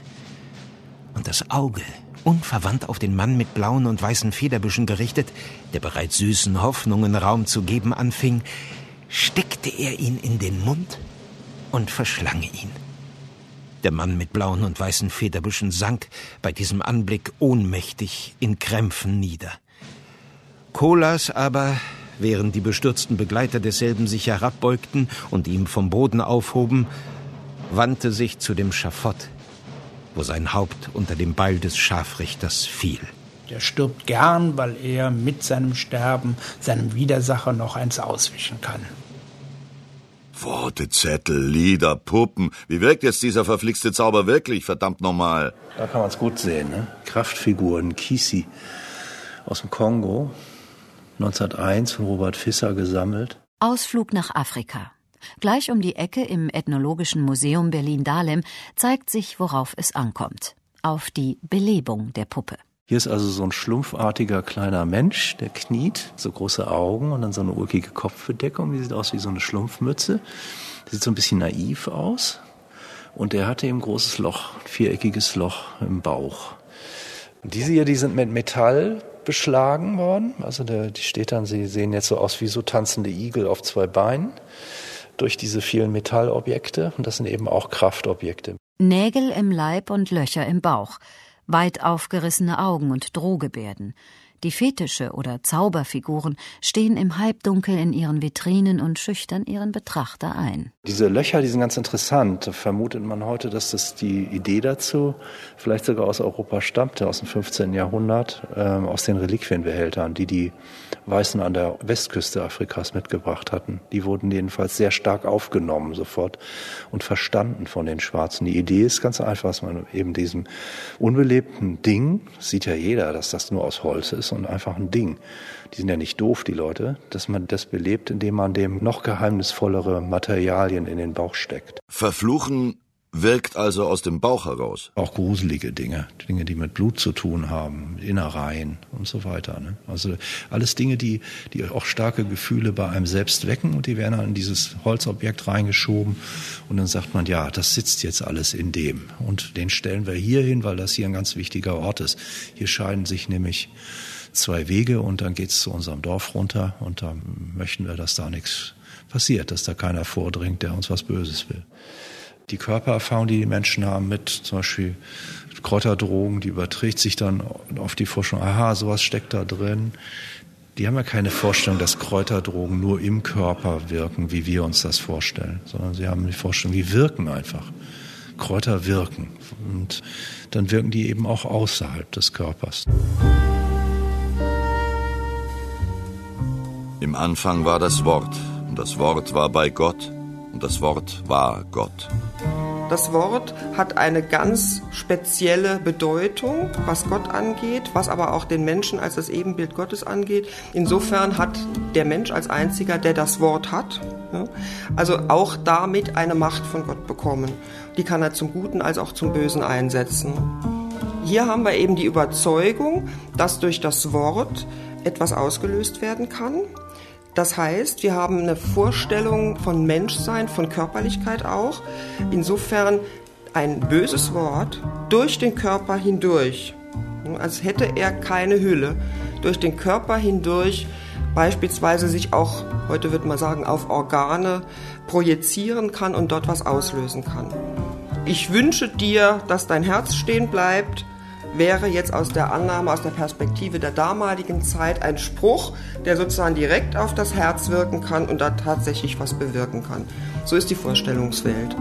S1: Und das Auge, unverwandt auf den Mann mit blauen und weißen Federbüschen gerichtet, der bereits süßen Hoffnungen Raum zu geben anfing, steckte er ihn in den Mund und verschlang ihn. Der Mann mit blauen und weißen Federbüschen sank bei diesem Anblick ohnmächtig in Krämpfen nieder. Kohlhaas aber, während die bestürzten Begleiter desselben sich herabbeugten und ihm vom Boden aufhoben, wandte sich zu dem Schafott, wo sein Haupt unter dem Beil des Scharfrichters fiel.
S2: Er stirbt gern, weil er mit seinem Sterben seinem Widersacher noch eins auswischen kann.
S4: Worte, Zettel, Lieder, Puppen. Wie wirkt jetzt dieser verflixte Zauber wirklich, verdammt nochmal?
S16: Da kann man es gut sehen, ne? Kraftfiguren, Kisi aus dem Kongo, neunzehnhunderteins von Robert Visser gesammelt.
S6: Ausflug nach Afrika. Gleich um die Ecke im Ethnologischen Museum Berlin-Dahlem zeigt sich, worauf es ankommt. Auf die Belebung der Puppe.
S16: Hier ist also so ein schlumpfartiger kleiner Mensch, der kniet, so große Augen und dann so eine ulkige Kopfbedeckung, die sieht aus wie so eine Schlumpfmütze. Der sieht so ein bisschen naiv aus und der hatte eben ein großes Loch, ein viereckiges Loch im Bauch. Und diese hier, die sind mit Metall beschlagen worden, also der, die steht dann, sie sehen jetzt so aus wie so tanzende Igel auf zwei Beinen durch diese vielen Metallobjekte und das sind eben auch Kraftobjekte.
S6: Nägel im Leib und Löcher im Bauch. Weit aufgerissene Augen und Drohgebärden. Die Fetische oder Zauberfiguren stehen im Halbdunkel in ihren Vitrinen und schüchtern ihren Betrachter ein.
S16: Diese Löcher, die sind ganz interessant. Da vermutet man heute, dass das die Idee dazu vielleicht sogar aus Europa stammte, aus dem fünfzehnten Jahrhundert, äh, aus den Reliquienbehältern, die die Weißen an der Westküste Afrikas mitgebracht hatten. Die wurden jedenfalls sehr stark aufgenommen sofort und verstanden von den Schwarzen. Die Idee ist ganz einfach, dass man eben diesem unbelebten Ding, sieht ja jeder, dass das nur aus Holz ist und einfach ein Ding. Die sind ja nicht doof, die Leute, dass man das belebt, indem man dem noch geheimnisvollere Materialien in den Bauch steckt.
S4: Verfluchen wirkt also aus dem Bauch heraus.
S16: Auch gruselige Dinge, Dinge, die mit Blut zu tun haben, Innereien und so weiter. Ne? Also alles Dinge, die, die auch starke Gefühle bei einem selbst wecken und die werden dann in dieses Holzobjekt reingeschoben und dann sagt man, ja, das sitzt jetzt alles in dem und den stellen wir hier hin, weil das hier ein ganz wichtiger Ort ist. Hier scheiden sich nämlich zwei Wege und dann geht's zu unserem Dorf runter und da möchten wir, dass da nichts passiert, dass da keiner vordringt, der uns was Böses will. Die Körpererfahrung, die die Menschen haben mit zum Beispiel Kräuterdrogen, die überträgt sich dann auf die Forschung. Aha, sowas steckt da drin. Die haben ja keine Vorstellung, dass Kräuterdrogen nur im Körper wirken, wie wir uns das vorstellen, sondern sie haben die Vorstellung, die wirken einfach. Kräuter wirken und dann wirken die eben auch außerhalb des Körpers.
S4: Im Anfang war das Wort und das Wort war bei Gott. Und das Wort war Gott.
S15: Das Wort hat eine ganz spezielle Bedeutung, was Gott angeht, was aber auch den Menschen als das Ebenbild Gottes angeht. Insofern hat der Mensch als einziger, der das Wort hat, ja, also auch damit eine Macht von Gott bekommen. Die kann er zum Guten als auch zum Bösen einsetzen. Hier haben wir eben die Überzeugung, dass durch das Wort etwas ausgelöst werden kann. Das heißt, wir haben eine Vorstellung von Menschsein, von Körperlichkeit auch. Insofern ein böses Wort durch den Körper hindurch, als hätte er keine Hülle, durch den Körper hindurch beispielsweise sich auch, heute würde man sagen, auf Organe projizieren kann und dort was auslösen kann. Ich wünsche dir, dass dein Herz stehen bleibt, wäre jetzt aus der Annahme, aus der Perspektive der damaligen Zeit ein Spruch, der sozusagen direkt auf das Herz wirken kann und da tatsächlich was bewirken kann. So ist die Vorstellungswelt.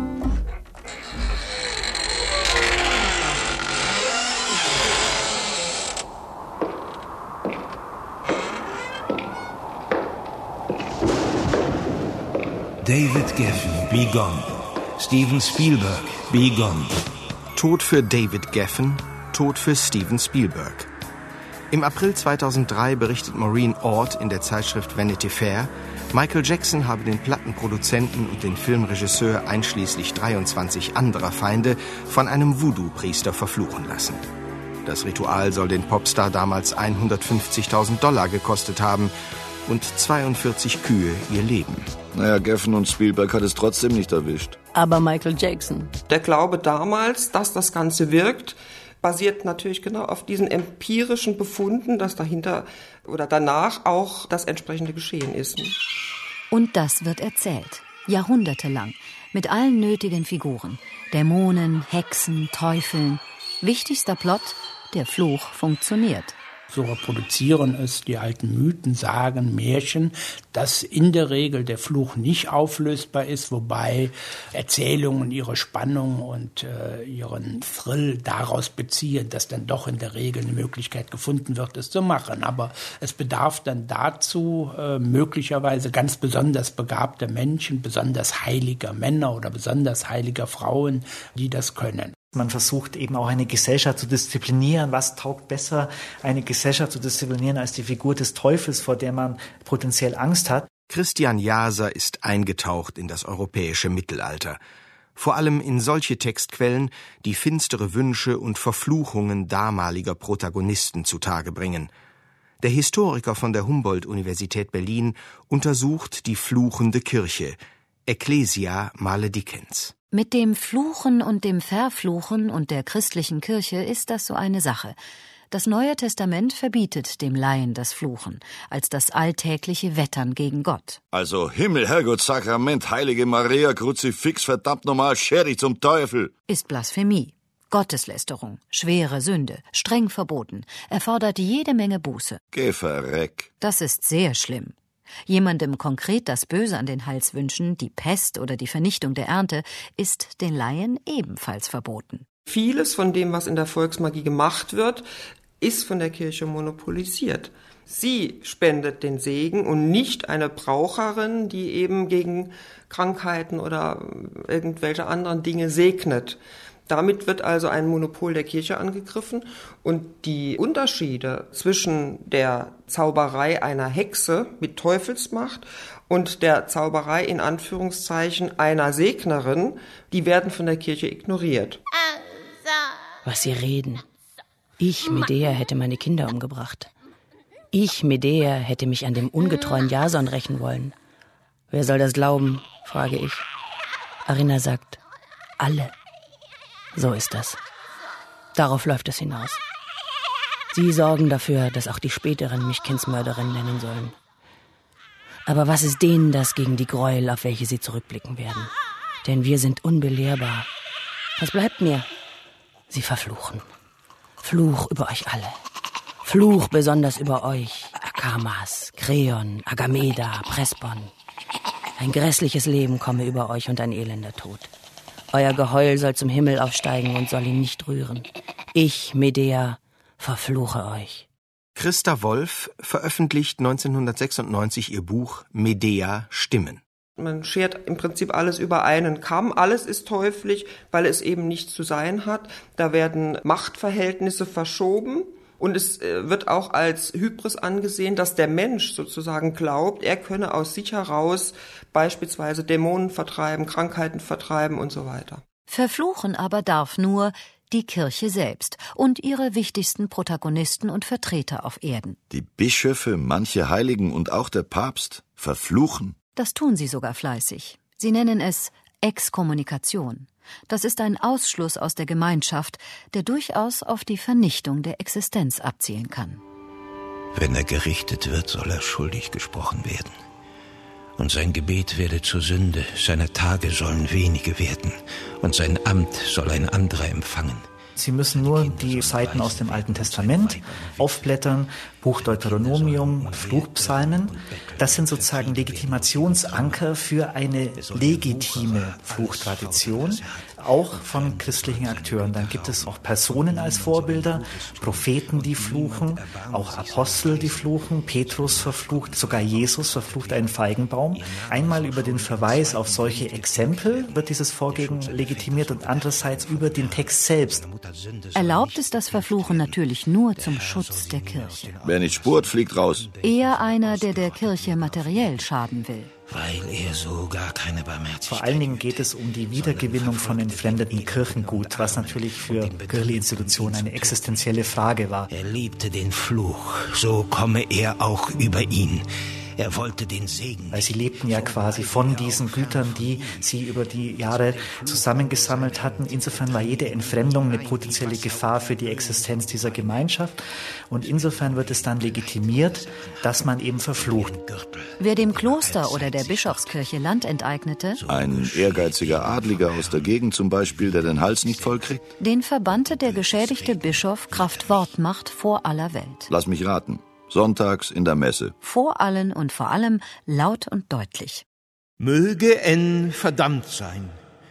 S1: David Geffen, Be Gone. Steven Spielberg, Be Gone.
S7: Tod für David Geffen, Tod für Steven Spielberg. Im April zweitausenddrei berichtet Maureen Ord in der Zeitschrift Vanity Fair, Michael Jackson habe den Plattenproduzenten und den Filmregisseur einschließlich dreiundzwanzig anderer Feinde von einem Voodoo-Priester verfluchen lassen. Das Ritual soll den Popstar damals hundertfünfzigtausend Dollar gekostet haben und zweiundvierzig Kühe ihr Leben.
S4: Naja, Geffen und Spielberg hat es trotzdem nicht erwischt.
S13: Aber Michael Jackson.
S15: Der Glaube damals, dass das Ganze wirkt, basiert natürlich genau auf diesen empirischen Befunden, dass dahinter oder danach auch das entsprechende Geschehen ist.
S6: Und das wird erzählt, jahrhundertelang, mit allen nötigen Figuren. Dämonen, Hexen, Teufeln. Wichtigster Plot, der Fluch funktioniert.
S2: So reproduzieren es die alten Mythen, Sagen, Märchen, dass in der Regel der Fluch nicht auflösbar ist, wobei Erzählungen ihre Spannung und äh, ihren Thrill daraus beziehen, dass dann doch in der Regel eine Möglichkeit gefunden wird, es zu machen. Aber es bedarf dann dazu äh, möglicherweise ganz besonders begabter Menschen, besonders heiliger Männer oder besonders heiliger Frauen, die das können.
S18: Man versucht eben auch eine Gesellschaft zu disziplinieren. Was taugt besser, eine Gesellschaft zu disziplinieren als die Figur des Teufels, vor der man potenziell Angst hat?
S7: Christian Jaser ist eingetaucht in das europäische Mittelalter. Vor allem in solche Textquellen, die finstere Wünsche und Verfluchungen damaliger Protagonisten zutage bringen. Der Historiker von der Humboldt-Universität Berlin untersucht die fluchende Kirche, Ecclesia Maledicens.
S6: Mit dem Fluchen und dem Verfluchen und der christlichen Kirche ist das so eine Sache. Das Neue Testament verbietet dem Laien das Fluchen, als das alltägliche Wettern gegen Gott.
S4: Also Himmel, Herrgott, Sakrament, Heilige Maria, Kruzifix, verdammt nochmal, scher dich zum Teufel.
S6: Ist Blasphemie, Gotteslästerung, schwere Sünde, streng verboten, erfordert jede Menge Buße.
S4: Geh verreck.
S6: Das ist sehr schlimm. Jemandem konkret das Böse an den Hals wünschen, die Pest oder die Vernichtung der Ernte, ist den Laien ebenfalls verboten.
S15: Vieles von dem, was in der Volksmagie gemacht wird, ist von der Kirche monopolisiert. Sie spendet den Segen und nicht eine Braucherin, die eben gegen Krankheiten oder irgendwelche anderen Dinge segnet. Damit wird also ein Monopol der Kirche angegriffen und die Unterschiede zwischen der Zauberei einer Hexe mit Teufelsmacht und der Zauberei in Anführungszeichen einer Segnerin, die werden von der Kirche ignoriert.
S13: Was Sie reden. Ich, Medea, hätte meine Kinder umgebracht. Ich, Medea, hätte mich an dem ungetreuen Jason rächen wollen. Wer soll das glauben, frage ich. Arina sagt, alle. So ist das. Darauf läuft es hinaus. Sie sorgen dafür, dass auch die späteren mich Kindsmörderinnen nennen sollen. Aber was ist denen das gegen die Gräuel, auf welche sie zurückblicken werden? Denn wir sind unbelehrbar. Was bleibt mir? Sie verfluchen. Fluch über euch alle. Fluch besonders über euch, Akamas, Kreon, Agameda, Prespon. Ein grässliches Leben komme über euch und ein elender Tod. Euer Geheul soll zum Himmel aufsteigen und soll ihn nicht rühren. Ich, Medea, verfluche euch.
S7: Christa Wolf veröffentlicht neunzehnhundertsechsundneunzig ihr Buch Medea Stimmen.
S15: Man schert im Prinzip alles über einen Kamm. Alles ist teuflisch, weil es eben nicht zu sein hat. Da werden Machtverhältnisse verschoben. Und es wird auch als Hybris angesehen, dass der Mensch sozusagen glaubt, er könne aus sich heraus beispielsweise Dämonen vertreiben, Krankheiten vertreiben und so weiter.
S6: Verfluchen aber darf nur die Kirche selbst und ihre wichtigsten Protagonisten und Vertreter auf Erden.
S4: Die Bischöfe, manche Heiligen und auch der Papst verfluchen.
S6: Das tun sie sogar fleißig. Sie nennen es Exkommunikation. Das ist ein Ausschluss aus der Gemeinschaft, der durchaus auf die Vernichtung der Existenz abzielen kann.
S1: Wenn er gerichtet wird, soll er schuldig gesprochen werden. Und sein Gebet werde zur Sünde, seine Tage sollen wenige werden, und sein Amt soll ein anderer empfangen.
S18: Sie müssen nur die Seiten aus dem Alten Testament aufblättern, Buch Deuteronomium, Fluchpsalmen. Das sind sozusagen Legitimationsanker für eine legitime Fluchtradition, auch von christlichen Akteuren. Dann gibt es auch Personen als Vorbilder, Propheten, die fluchen, auch Apostel, die fluchen, Petrus verflucht, sogar Jesus verflucht einen Feigenbaum. Einmal über den Verweis auf solche Exempel wird dieses Vorgehen legitimiert und andererseits über den Text selbst.
S6: Erlaubt ist das Verfluchen natürlich nur zum Schutz der Kirche.
S4: Wer nicht spurt, fliegt raus.
S6: Eher einer, der der Kirche materiell schaden will.
S1: Weil er so gar keine Barmherzigkeit.
S18: Vor allen Dingen geht es um die Wiedergewinnung von entfremdeten Kirchengut, was natürlich für Kircheninstitutionen eine existenzielle Frage war.
S1: Er liebte den Fluch, so komme er auch über ihn. Er wollte den Segen.
S18: Weil sie lebten ja quasi von diesen Gütern, die sie über die Jahre zusammengesammelt hatten. Insofern war jede Entfremdung eine potenzielle Gefahr für die Existenz dieser Gemeinschaft. Und insofern wird es dann legitimiert, dass man eben verflucht.
S6: Wer dem Kloster oder der Bischofskirche Land enteignete,
S4: ein ehrgeiziger Adliger aus der Gegend zum Beispiel, der den Hals nicht vollkriegt,
S6: den verbannte der geschädigte Bischof kraft Wortmacht vor aller Welt.
S4: Lass mich raten. Sonntags in der Messe.
S6: Vor allen und vor allem laut und deutlich.
S1: Möge N verdammt sein.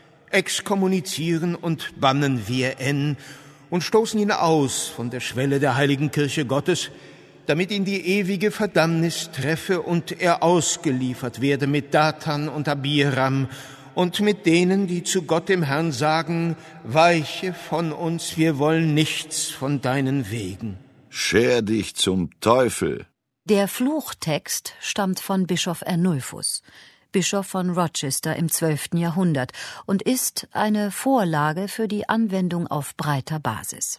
S1: Exkommunizieren und bannen wir N und stoßen ihn aus von der Schwelle der heiligen Kirche Gottes, damit ihn die ewige Verdammnis treffe und er ausgeliefert werde mit Dathan und Abiram und mit denen, die zu Gott dem Herrn sagen, weiche von uns, wir wollen nichts von deinen Wegen.
S4: Scher dich zum Teufel.
S6: Der Fluchtext stammt von Bischof Ernulphus, Bischof von Rochester im zwölften Jahrhundert und ist eine Vorlage für die Anwendung auf breiter Basis.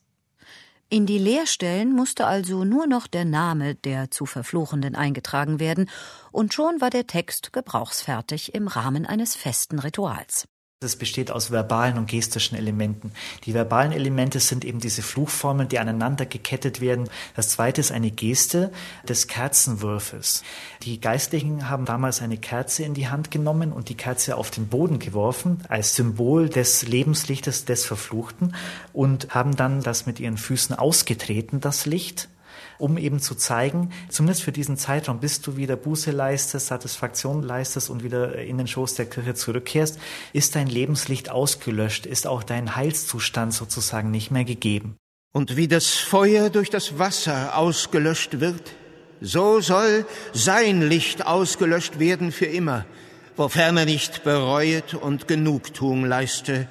S6: In die Lehrstellen musste also nur noch der Name der zu Verfluchenden eingetragen werden, und schon war der Text gebrauchsfertig im Rahmen eines festen Rituals.
S18: Es besteht aus verbalen und gestischen Elementen. Die verbalen Elemente sind eben diese Fluchformeln, die aneinander gekettet werden. Das zweite ist eine Geste des Kerzenwurfes. Die Geistlichen haben damals eine Kerze in die Hand genommen und die Kerze auf den Boden geworfen, als Symbol des Lebenslichtes des Verfluchten, und haben dann das mit ihren Füßen ausgetreten, das Licht, um eben zu zeigen, zumindest für diesen Zeitraum, bis du wieder Buße leistest, Satisfaktion leistest und wieder in den Schoß der Kirche zurückkehrst, ist dein Lebenslicht ausgelöscht, ist auch dein Heilszustand sozusagen nicht mehr gegeben.
S1: Und wie das Feuer durch das Wasser ausgelöscht wird, so soll sein Licht ausgelöscht werden für immer, wofern er nicht bereuet und Genugtuung leiste.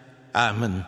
S1: Amen.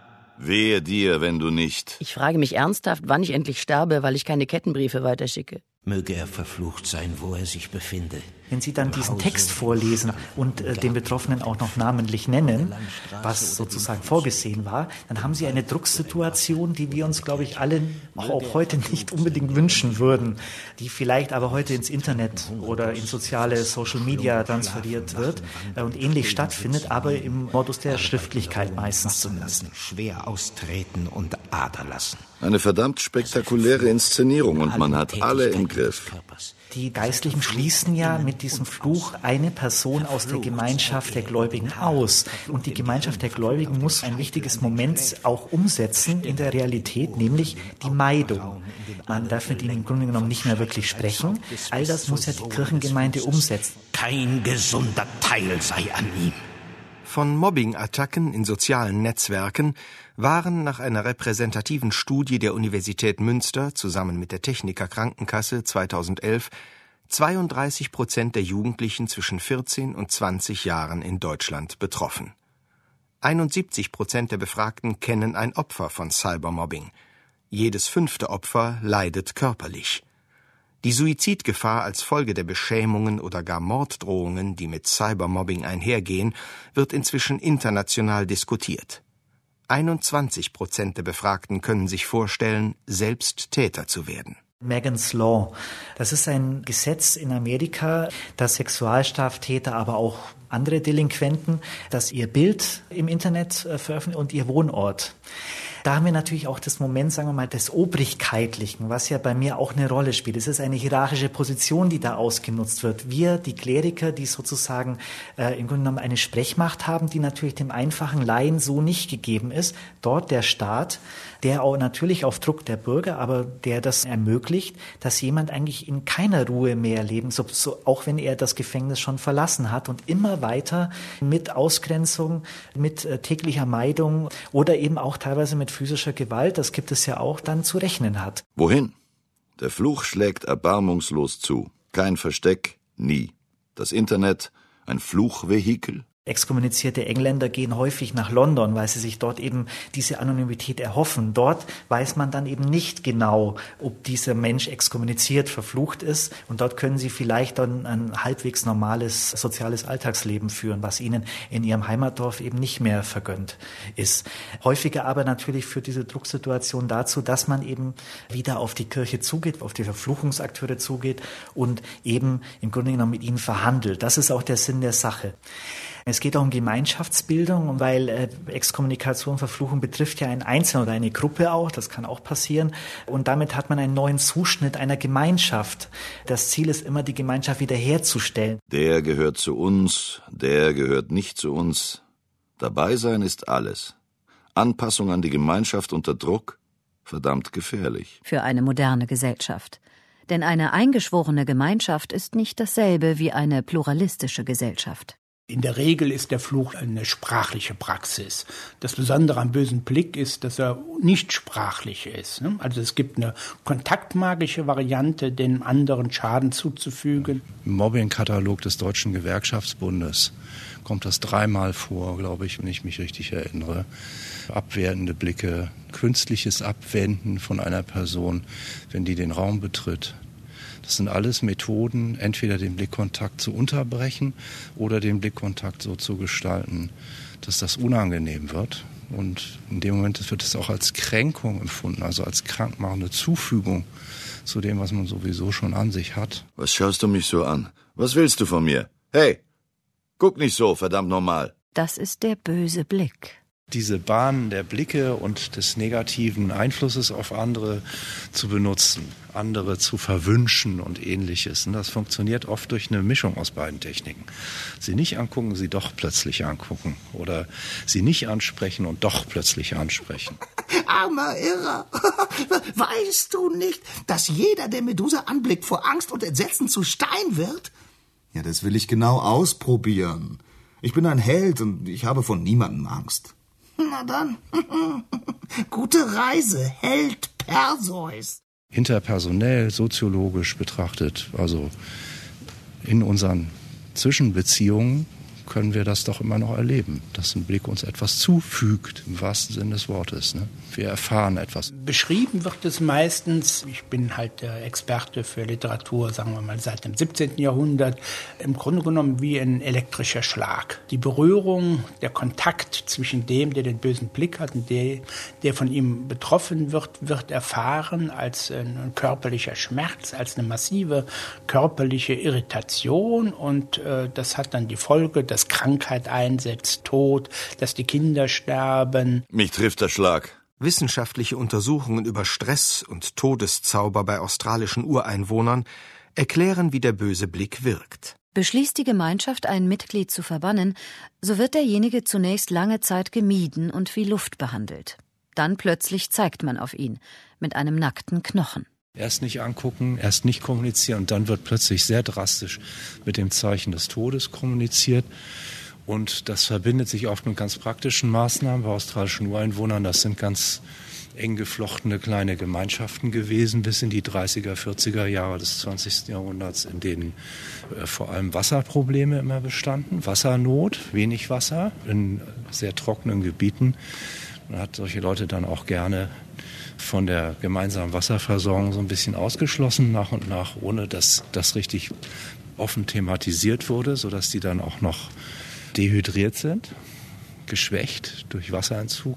S4: Wehe dir, wenn du nicht.
S19: Ich frage mich ernsthaft, wann ich endlich sterbe, weil ich keine Kettenbriefe weiterschicke.
S1: Möge er verflucht sein, wo er sich befinde.
S18: Wenn Sie dann diesen Text vorlesen und äh, den Betroffenen auch noch namentlich nennen, was sozusagen vorgesehen war, dann haben Sie eine Drucksituation, die wir uns, glaube ich, alle auch heute nicht unbedingt wünschen würden, die vielleicht aber heute ins Internet oder in soziale Social Media transferiert wird äh, und ähnlich stattfindet, aber im Modus der Schriftlichkeit meistens zumindest.
S1: Schwer austreten und Ader lassen.
S4: Eine verdammt spektakuläre Inszenierung und man hat alle im Griff.
S18: Die Geistlichen schließen ja mit diesem Fluch eine Person aus der Gemeinschaft der Gläubigen aus. Und die Gemeinschaft der Gläubigen muss ein wichtiges Moment auch umsetzen in der Realität, nämlich die Meidung. Man darf mit ihnen im Grunde genommen nicht mehr wirklich sprechen. All das muss ja die Kirchengemeinde umsetzen.
S1: Kein gesunder Teil sei an ihm.
S7: Von Mobbing-Attacken in sozialen Netzwerken waren nach einer repräsentativen Studie der Universität Münster zusammen mit der Techniker Krankenkasse zweitausendelf zweiunddreißig Prozent der Jugendlichen zwischen vierzehn und zwanzig Jahren in Deutschland betroffen. einundsiebzig Prozent der Befragten kennen ein Opfer von Cybermobbing. Jedes fünfte Opfer leidet körperlich. Die Suizidgefahr als Folge der Beschämungen oder gar Morddrohungen, die mit Cybermobbing einhergehen, wird inzwischen international diskutiert. einundzwanzig Prozent der Befragten können sich vorstellen, selbst Täter zu werden.
S18: Megan's Law. Das ist ein Gesetz in Amerika, das Sexualstraftäter, aber auch andere Delinquenten, dass ihr Bild im Internet äh, veröffentlichen und ihr Wohnort. Da haben wir natürlich auch das Moment, sagen wir mal, des Obrigkeitlichen, was ja bei mir auch eine Rolle spielt. Es ist eine hierarchische Position, die da ausgenutzt wird. Wir, die Kleriker, die sozusagen äh, im Grunde genommen eine Sprechmacht haben, die natürlich dem einfachen Laien so nicht gegeben ist. Dort der Staat, der auch natürlich auf Druck der Bürger, aber der das ermöglicht, dass jemand eigentlich in keiner Ruhe mehr leben, so, so, auch wenn er das Gefängnis schon verlassen hat und immer weiter mit Ausgrenzung, mit äh, täglicher Meidung oder eben auch teilweise mit physischer Gewalt, das gibt es ja auch, dann zu rechnen hat.
S4: Wohin? Der Fluch schlägt erbarmungslos zu. Kein Versteck, nie. Das Internet, ein Fluchvehikel?
S18: Exkommunizierte Engländer gehen häufig nach London, weil sie sich dort eben diese Anonymität erhoffen. Dort weiß man dann eben nicht genau, ob dieser Mensch exkommuniziert, verflucht ist. Und dort können sie vielleicht dann ein halbwegs normales soziales Alltagsleben führen, was ihnen in ihrem Heimatdorf eben nicht mehr vergönnt ist. Häufiger aber natürlich führt diese Drucksituation dazu, dass man eben wieder auf die Kirche zugeht, auf die Verfluchungsakteure zugeht und eben im Grunde genommen mit ihnen verhandelt. Das ist auch der Sinn der Sache. Es geht auch um Gemeinschaftsbildung, weil äh, Exkommunikation, Verfluchung betrifft ja einen Einzelnen oder eine Gruppe auch, das kann auch passieren. Und damit hat man einen neuen Zuschnitt einer Gemeinschaft. Das Ziel ist immer, die Gemeinschaft wiederherzustellen.
S4: Der gehört zu uns, der gehört nicht zu uns. Dabei sein ist alles. Anpassung an die Gemeinschaft unter Druck, verdammt gefährlich.
S6: Für eine moderne Gesellschaft. Denn eine eingeschworene Gemeinschaft ist nicht dasselbe wie eine pluralistische Gesellschaft.
S2: In der Regel ist der Fluch eine sprachliche Praxis. Das Besondere am bösen Blick ist, dass er nicht sprachlich ist. Also es gibt eine kontaktmagische Variante, dem anderen Schaden zuzufügen.
S16: Im Mobbing-Katalog des Deutschen Gewerkschaftsbundes kommt das dreimal vor, glaube ich, wenn ich mich richtig erinnere. Abwertende Blicke, künstliches Abwenden von einer Person, wenn die den Raum betritt. Das sind alles Methoden, entweder den Blickkontakt zu unterbrechen oder den Blickkontakt so zu gestalten, dass das unangenehm wird. Und in dem Moment wird es auch als Kränkung empfunden, also als krankmachende Zufügung zu dem, was man sowieso schon an sich hat.
S4: Was schaust du mich so an? Was willst du von mir? Hey, guck nicht so, verdammt normal.
S6: Das ist der böse Blick.
S16: Diese Bahnen der Blicke und des negativen Einflusses auf andere zu benutzen, andere zu verwünschen und Ähnliches. Und das funktioniert oft durch eine Mischung aus beiden Techniken. Sie nicht angucken, sie doch plötzlich angucken. Oder sie nicht ansprechen und doch plötzlich ansprechen.
S20: Armer Irrer! Weißt du nicht, dass jeder, der Medusa anblickt, vor Angst und Entsetzen zu Stein wird?
S21: Ja, das will ich genau ausprobieren. Ich bin ein Held und ich habe vor niemandem Angst.
S20: Na dann, gute Reise, Held Perseus.
S16: Interpersonell, soziologisch betrachtet, also in unseren Zwischenbeziehungen, können wir das doch immer noch erleben, dass ein Blick uns etwas zufügt, im wahrsten Sinne des Wortes. Ne? Wir erfahren etwas.
S2: Beschrieben wird es meistens, ich bin halt der Experte für Literatur, sagen wir mal seit dem siebzehnten Jahrhundert, im Grunde genommen wie ein elektrischer Schlag. Die Berührung, der Kontakt zwischen dem, der den bösen Blick hat und der, der von ihm betroffen wird, wird erfahren als ein körperlicher Schmerz, als eine massive körperliche Irritation und äh, das hat dann die Folge, dass Krankheit einsetzt, Tod, dass die Kinder sterben.
S4: Mich trifft der Schlag.
S7: Wissenschaftliche Untersuchungen über Stress und Todeszauber bei australischen Ureinwohnern erklären, wie der böse Blick wirkt.
S6: Beschließt die Gemeinschaft, ein Mitglied zu verbannen, so wird derjenige zunächst lange Zeit gemieden und wie Luft behandelt. Dann plötzlich zeigt man auf ihn, mit einem nackten Knochen.
S16: Erst nicht angucken, erst nicht kommunizieren und dann wird plötzlich sehr drastisch mit dem Zeichen des Todes kommuniziert. Und das verbindet sich oft mit ganz praktischen Maßnahmen bei australischen Ureinwohnern. Das sind ganz eng geflochtene kleine Gemeinschaften gewesen bis in die dreißiger, vierziger Jahre des zwanzigsten Jahrhunderts, in denen äh, vor allem Wasserprobleme immer bestanden. Wassernot, wenig Wasser in sehr trockenen Gebieten. Man hat solche Leute dann auch gerne von der gemeinsamen Wasserversorgung so ein bisschen ausgeschlossen, nach und nach, ohne dass das richtig offen thematisiert wurde, sodass die dann auch noch dehydriert sind, geschwächt durch Wasserentzug.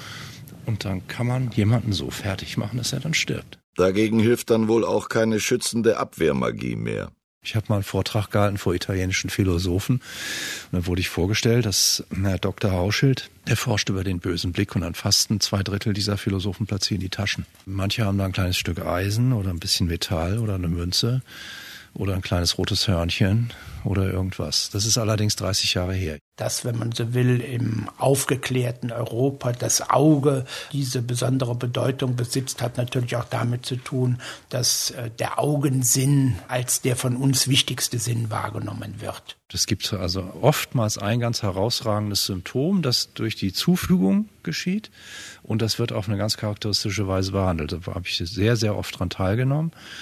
S16: Und dann kann man jemanden so fertig machen, dass er dann stirbt.
S4: Dagegen hilft dann wohl auch keine schützende Abwehrmagie mehr.
S16: Ich habe mal einen Vortrag gehalten vor italienischen Philosophen. Und dann wurde ich vorgestellt, dass Herr Doktor Hauschild, der forscht über den bösen Blick und dann fasten zwei Drittel dieser Philosophen platzieren die Taschen. Manche haben da ein kleines Stück Eisen oder ein bisschen Metall oder eine Münze oder ein kleines rotes Hörnchen oder irgendwas. Das ist allerdings dreißig Jahre her.
S2: Dass, wenn man so will, im aufgeklärten Europa das Auge diese besondere Bedeutung besitzt, hat natürlich auch damit zu tun, dass der Augensinn als der von uns wichtigste Sinn wahrgenommen wird.
S16: Es gibt also oftmals ein ganz herausragendes Symptom, das durch die Zufügung geschieht und das wird auf eine ganz charakteristische Weise behandelt. Da habe ich sehr, sehr oft dran teilgenommen.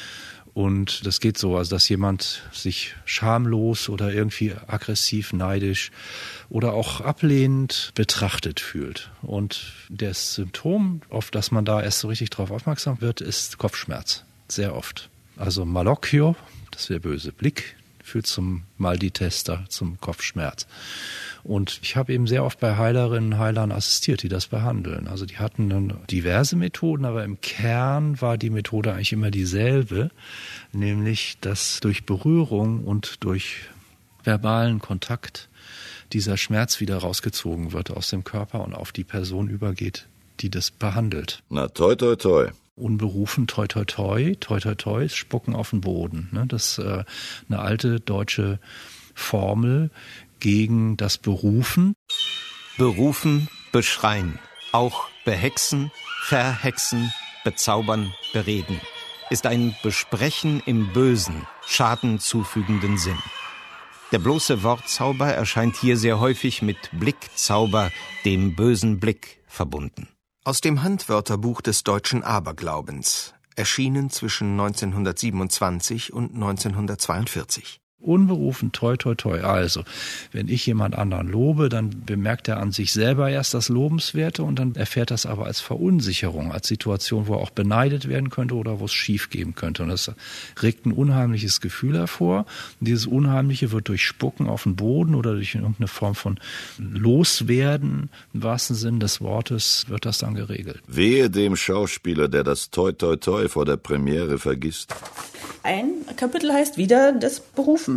S16: Und das geht so, also dass jemand sich schamlos oder irgendwie aggressiv, neidisch oder auch ablehnend betrachtet fühlt. Und das Symptom, auf das man da erst so richtig drauf aufmerksam wird, ist Kopfschmerz. Sehr oft. Also Malocchio, das ist der böse Blick, führt zum Mal-die-Tester, zum Kopfschmerz. Und ich habe eben sehr oft bei Heilerinnen und Heilern assistiert, die das behandeln. Also die hatten dann diverse Methoden, aber im Kern war die Methode eigentlich immer dieselbe, nämlich dass durch Berührung und durch verbalen Kontakt dieser Schmerz wieder rausgezogen wird aus dem Körper und auf die Person übergeht, die das behandelt.
S4: Na toi toi toi.
S16: Unberufen, toi toi toi, toi toi toi, spucken auf den Boden. Das ist äh, eine alte deutsche Formel gegen das Berufen.
S1: Berufen, beschreien, auch behexen, verhexen, bezaubern, bereden, ist ein Besprechen im bösen, Schaden zufügenden Sinn. Der bloße Wortzauber erscheint hier sehr häufig mit Blickzauber, dem bösen Blick, verbunden.
S7: Aus dem Handwörterbuch des deutschen Aberglaubens, erschienen zwischen neunzehnhundertsiebenundzwanzig und neunzehnhundertzweiundvierzig.
S16: Unberufen, toi, toi, toi. Also, wenn ich jemand anderen lobe, dann bemerkt er an sich selber erst das Lobenswerte und dann erfährt das aber als Verunsicherung, als Situation, wo er auch beneidet werden könnte oder wo es schief gehen könnte. Und das regt ein unheimliches Gefühl hervor. Und dieses Unheimliche wird durch Spucken auf den Boden oder durch irgendeine Form von Loswerden, im wahrsten Sinn des Wortes, wird das dann geregelt.
S4: Wehe dem Schauspieler, der das Toi, toi, toi vor der Premiere vergisst.
S9: Ein Kapitel heißt wieder das Berufen.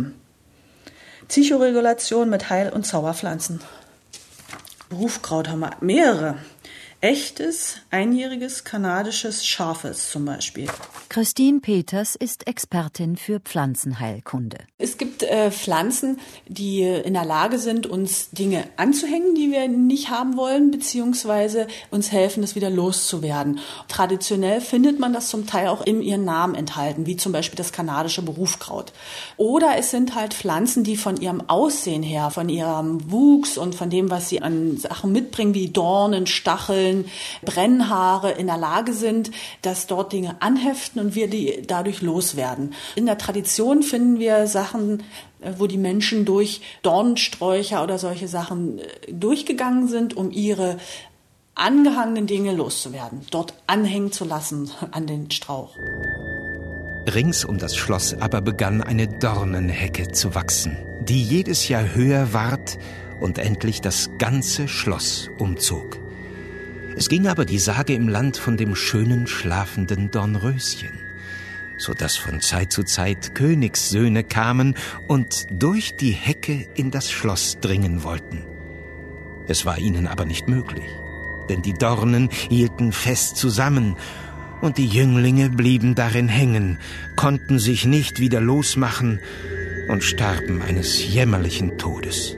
S9: Psychoregulation mit Heil- und Zauberpflanzen. Berufkraut haben wir mehrere. Echtes, einjähriges, kanadisches Schafes zum Beispiel.
S6: Christine Peters ist Expertin für Pflanzenheilkunde.
S9: Es gibt äh, Pflanzen, die in der Lage sind, uns Dinge anzuhängen, die wir nicht haben wollen, beziehungsweise uns helfen, das wieder loszuwerden. Traditionell findet man das zum Teil auch in ihren Namen enthalten, wie zum Beispiel das kanadische Berufkraut. Oder es sind halt Pflanzen, die von ihrem Aussehen her, von ihrem Wuchs und von dem, was sie an Sachen mitbringen, wie Dornen, Stacheln, Brennhaare, in der Lage sind, dass dort Dinge anheften und wir die dadurch loswerden. In der Tradition finden wir Sachen, wo die Menschen durch Dornensträucher oder solche Sachen durchgegangen sind, um ihre angehangenen Dinge loszuwerden, dort anhängen zu lassen an den Strauch.
S1: Rings um das Schloss aber begann eine Dornenhecke zu wachsen, die jedes Jahr höher ward und endlich das ganze Schloss umzog. Es ging aber die Sage im Land von dem schönen, schlafenden Dornröschen, so dass von Zeit zu Zeit Königssöhne kamen und durch die Hecke in das Schloss dringen wollten. Es war ihnen aber nicht möglich, denn die Dornen hielten fest zusammen und die Jünglinge blieben darin hängen, konnten sich nicht wieder losmachen und starben eines jämmerlichen Todes.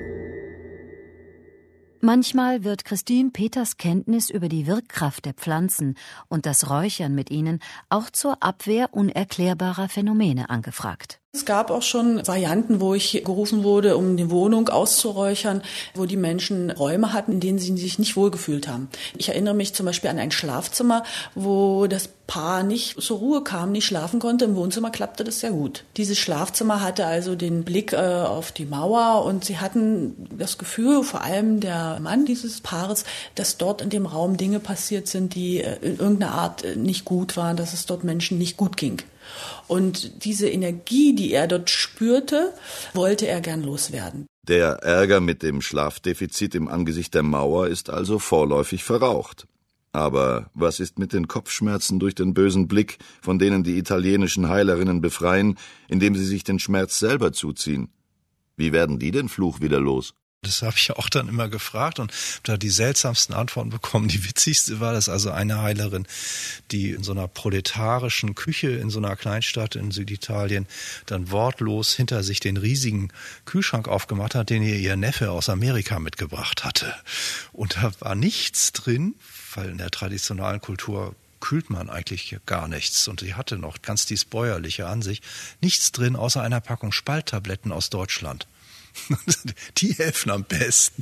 S6: Manchmal wird Christine Peters Kenntnis über die Wirkkraft der Pflanzen und das Räuchern mit ihnen auch zur Abwehr unerklärbarer Phänomene angefragt.
S9: Es gab auch schon Varianten, wo ich gerufen wurde, um die Wohnung auszuräuchern, wo die Menschen Räume hatten, in denen sie sich nicht wohlgefühlt haben. Ich erinnere mich zum Beispiel an ein Schlafzimmer, wo das Paar nicht zur Ruhe kam, nicht schlafen konnte. Im Wohnzimmer klappte das sehr gut. Dieses Schlafzimmer hatte also den Blick äh, auf die Mauer und sie hatten das Gefühl, vor allem der Mann dieses Paares, dass dort in dem Raum Dinge passiert sind, die äh, in irgendeiner Art äh, nicht gut waren, dass es dort Menschen nicht gut ging. Und diese Energie, die er dort spürte, wollte er gern loswerden.
S4: Der Ärger mit dem Schlafdefizit im Angesicht der Mauer ist also vorläufig verraucht. Aber was ist mit den Kopfschmerzen durch den bösen Blick, von denen die italienischen Heilerinnen befreien, indem sie sich den Schmerz selber zuziehen? Wie werden die den Fluch wieder los?
S16: Das habe ich auch dann immer gefragt und da die seltsamsten Antworten bekommen. Die witzigste war das also eine Heilerin, die in so einer proletarischen Küche in so einer Kleinstadt in Süditalien dann wortlos hinter sich den riesigen Kühlschrank aufgemacht hat, den ihr ihr Neffe aus Amerika mitgebracht hatte. Und da war nichts drin, weil in der traditionellen Kultur kühlt man eigentlich gar nichts. Und sie hatte noch ganz dies Bäuerliche an sich. Nichts drin, außer einer Packung Spalttabletten aus Deutschland. Die helfen am besten.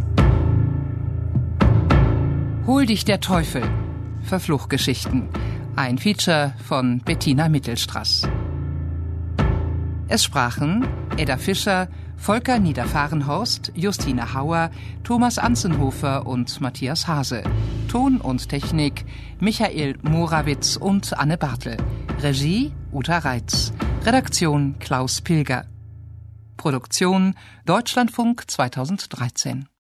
S22: Hol dich der Teufel. Verfluchtgeschichten.
S11: Ein Feature von Bettina Mittelstraß. Es sprachen Edda Fischer, Volker Niederfahrenhorst, Justine Hauer, Thomas Anzenhofer und Matthias Hase. Ton und Technik Michael Morawitz und Anne Bartel. Regie Uta Reitz. Redaktion Klaus Pilger. Produktion Deutschlandfunk zweitausenddreizehn.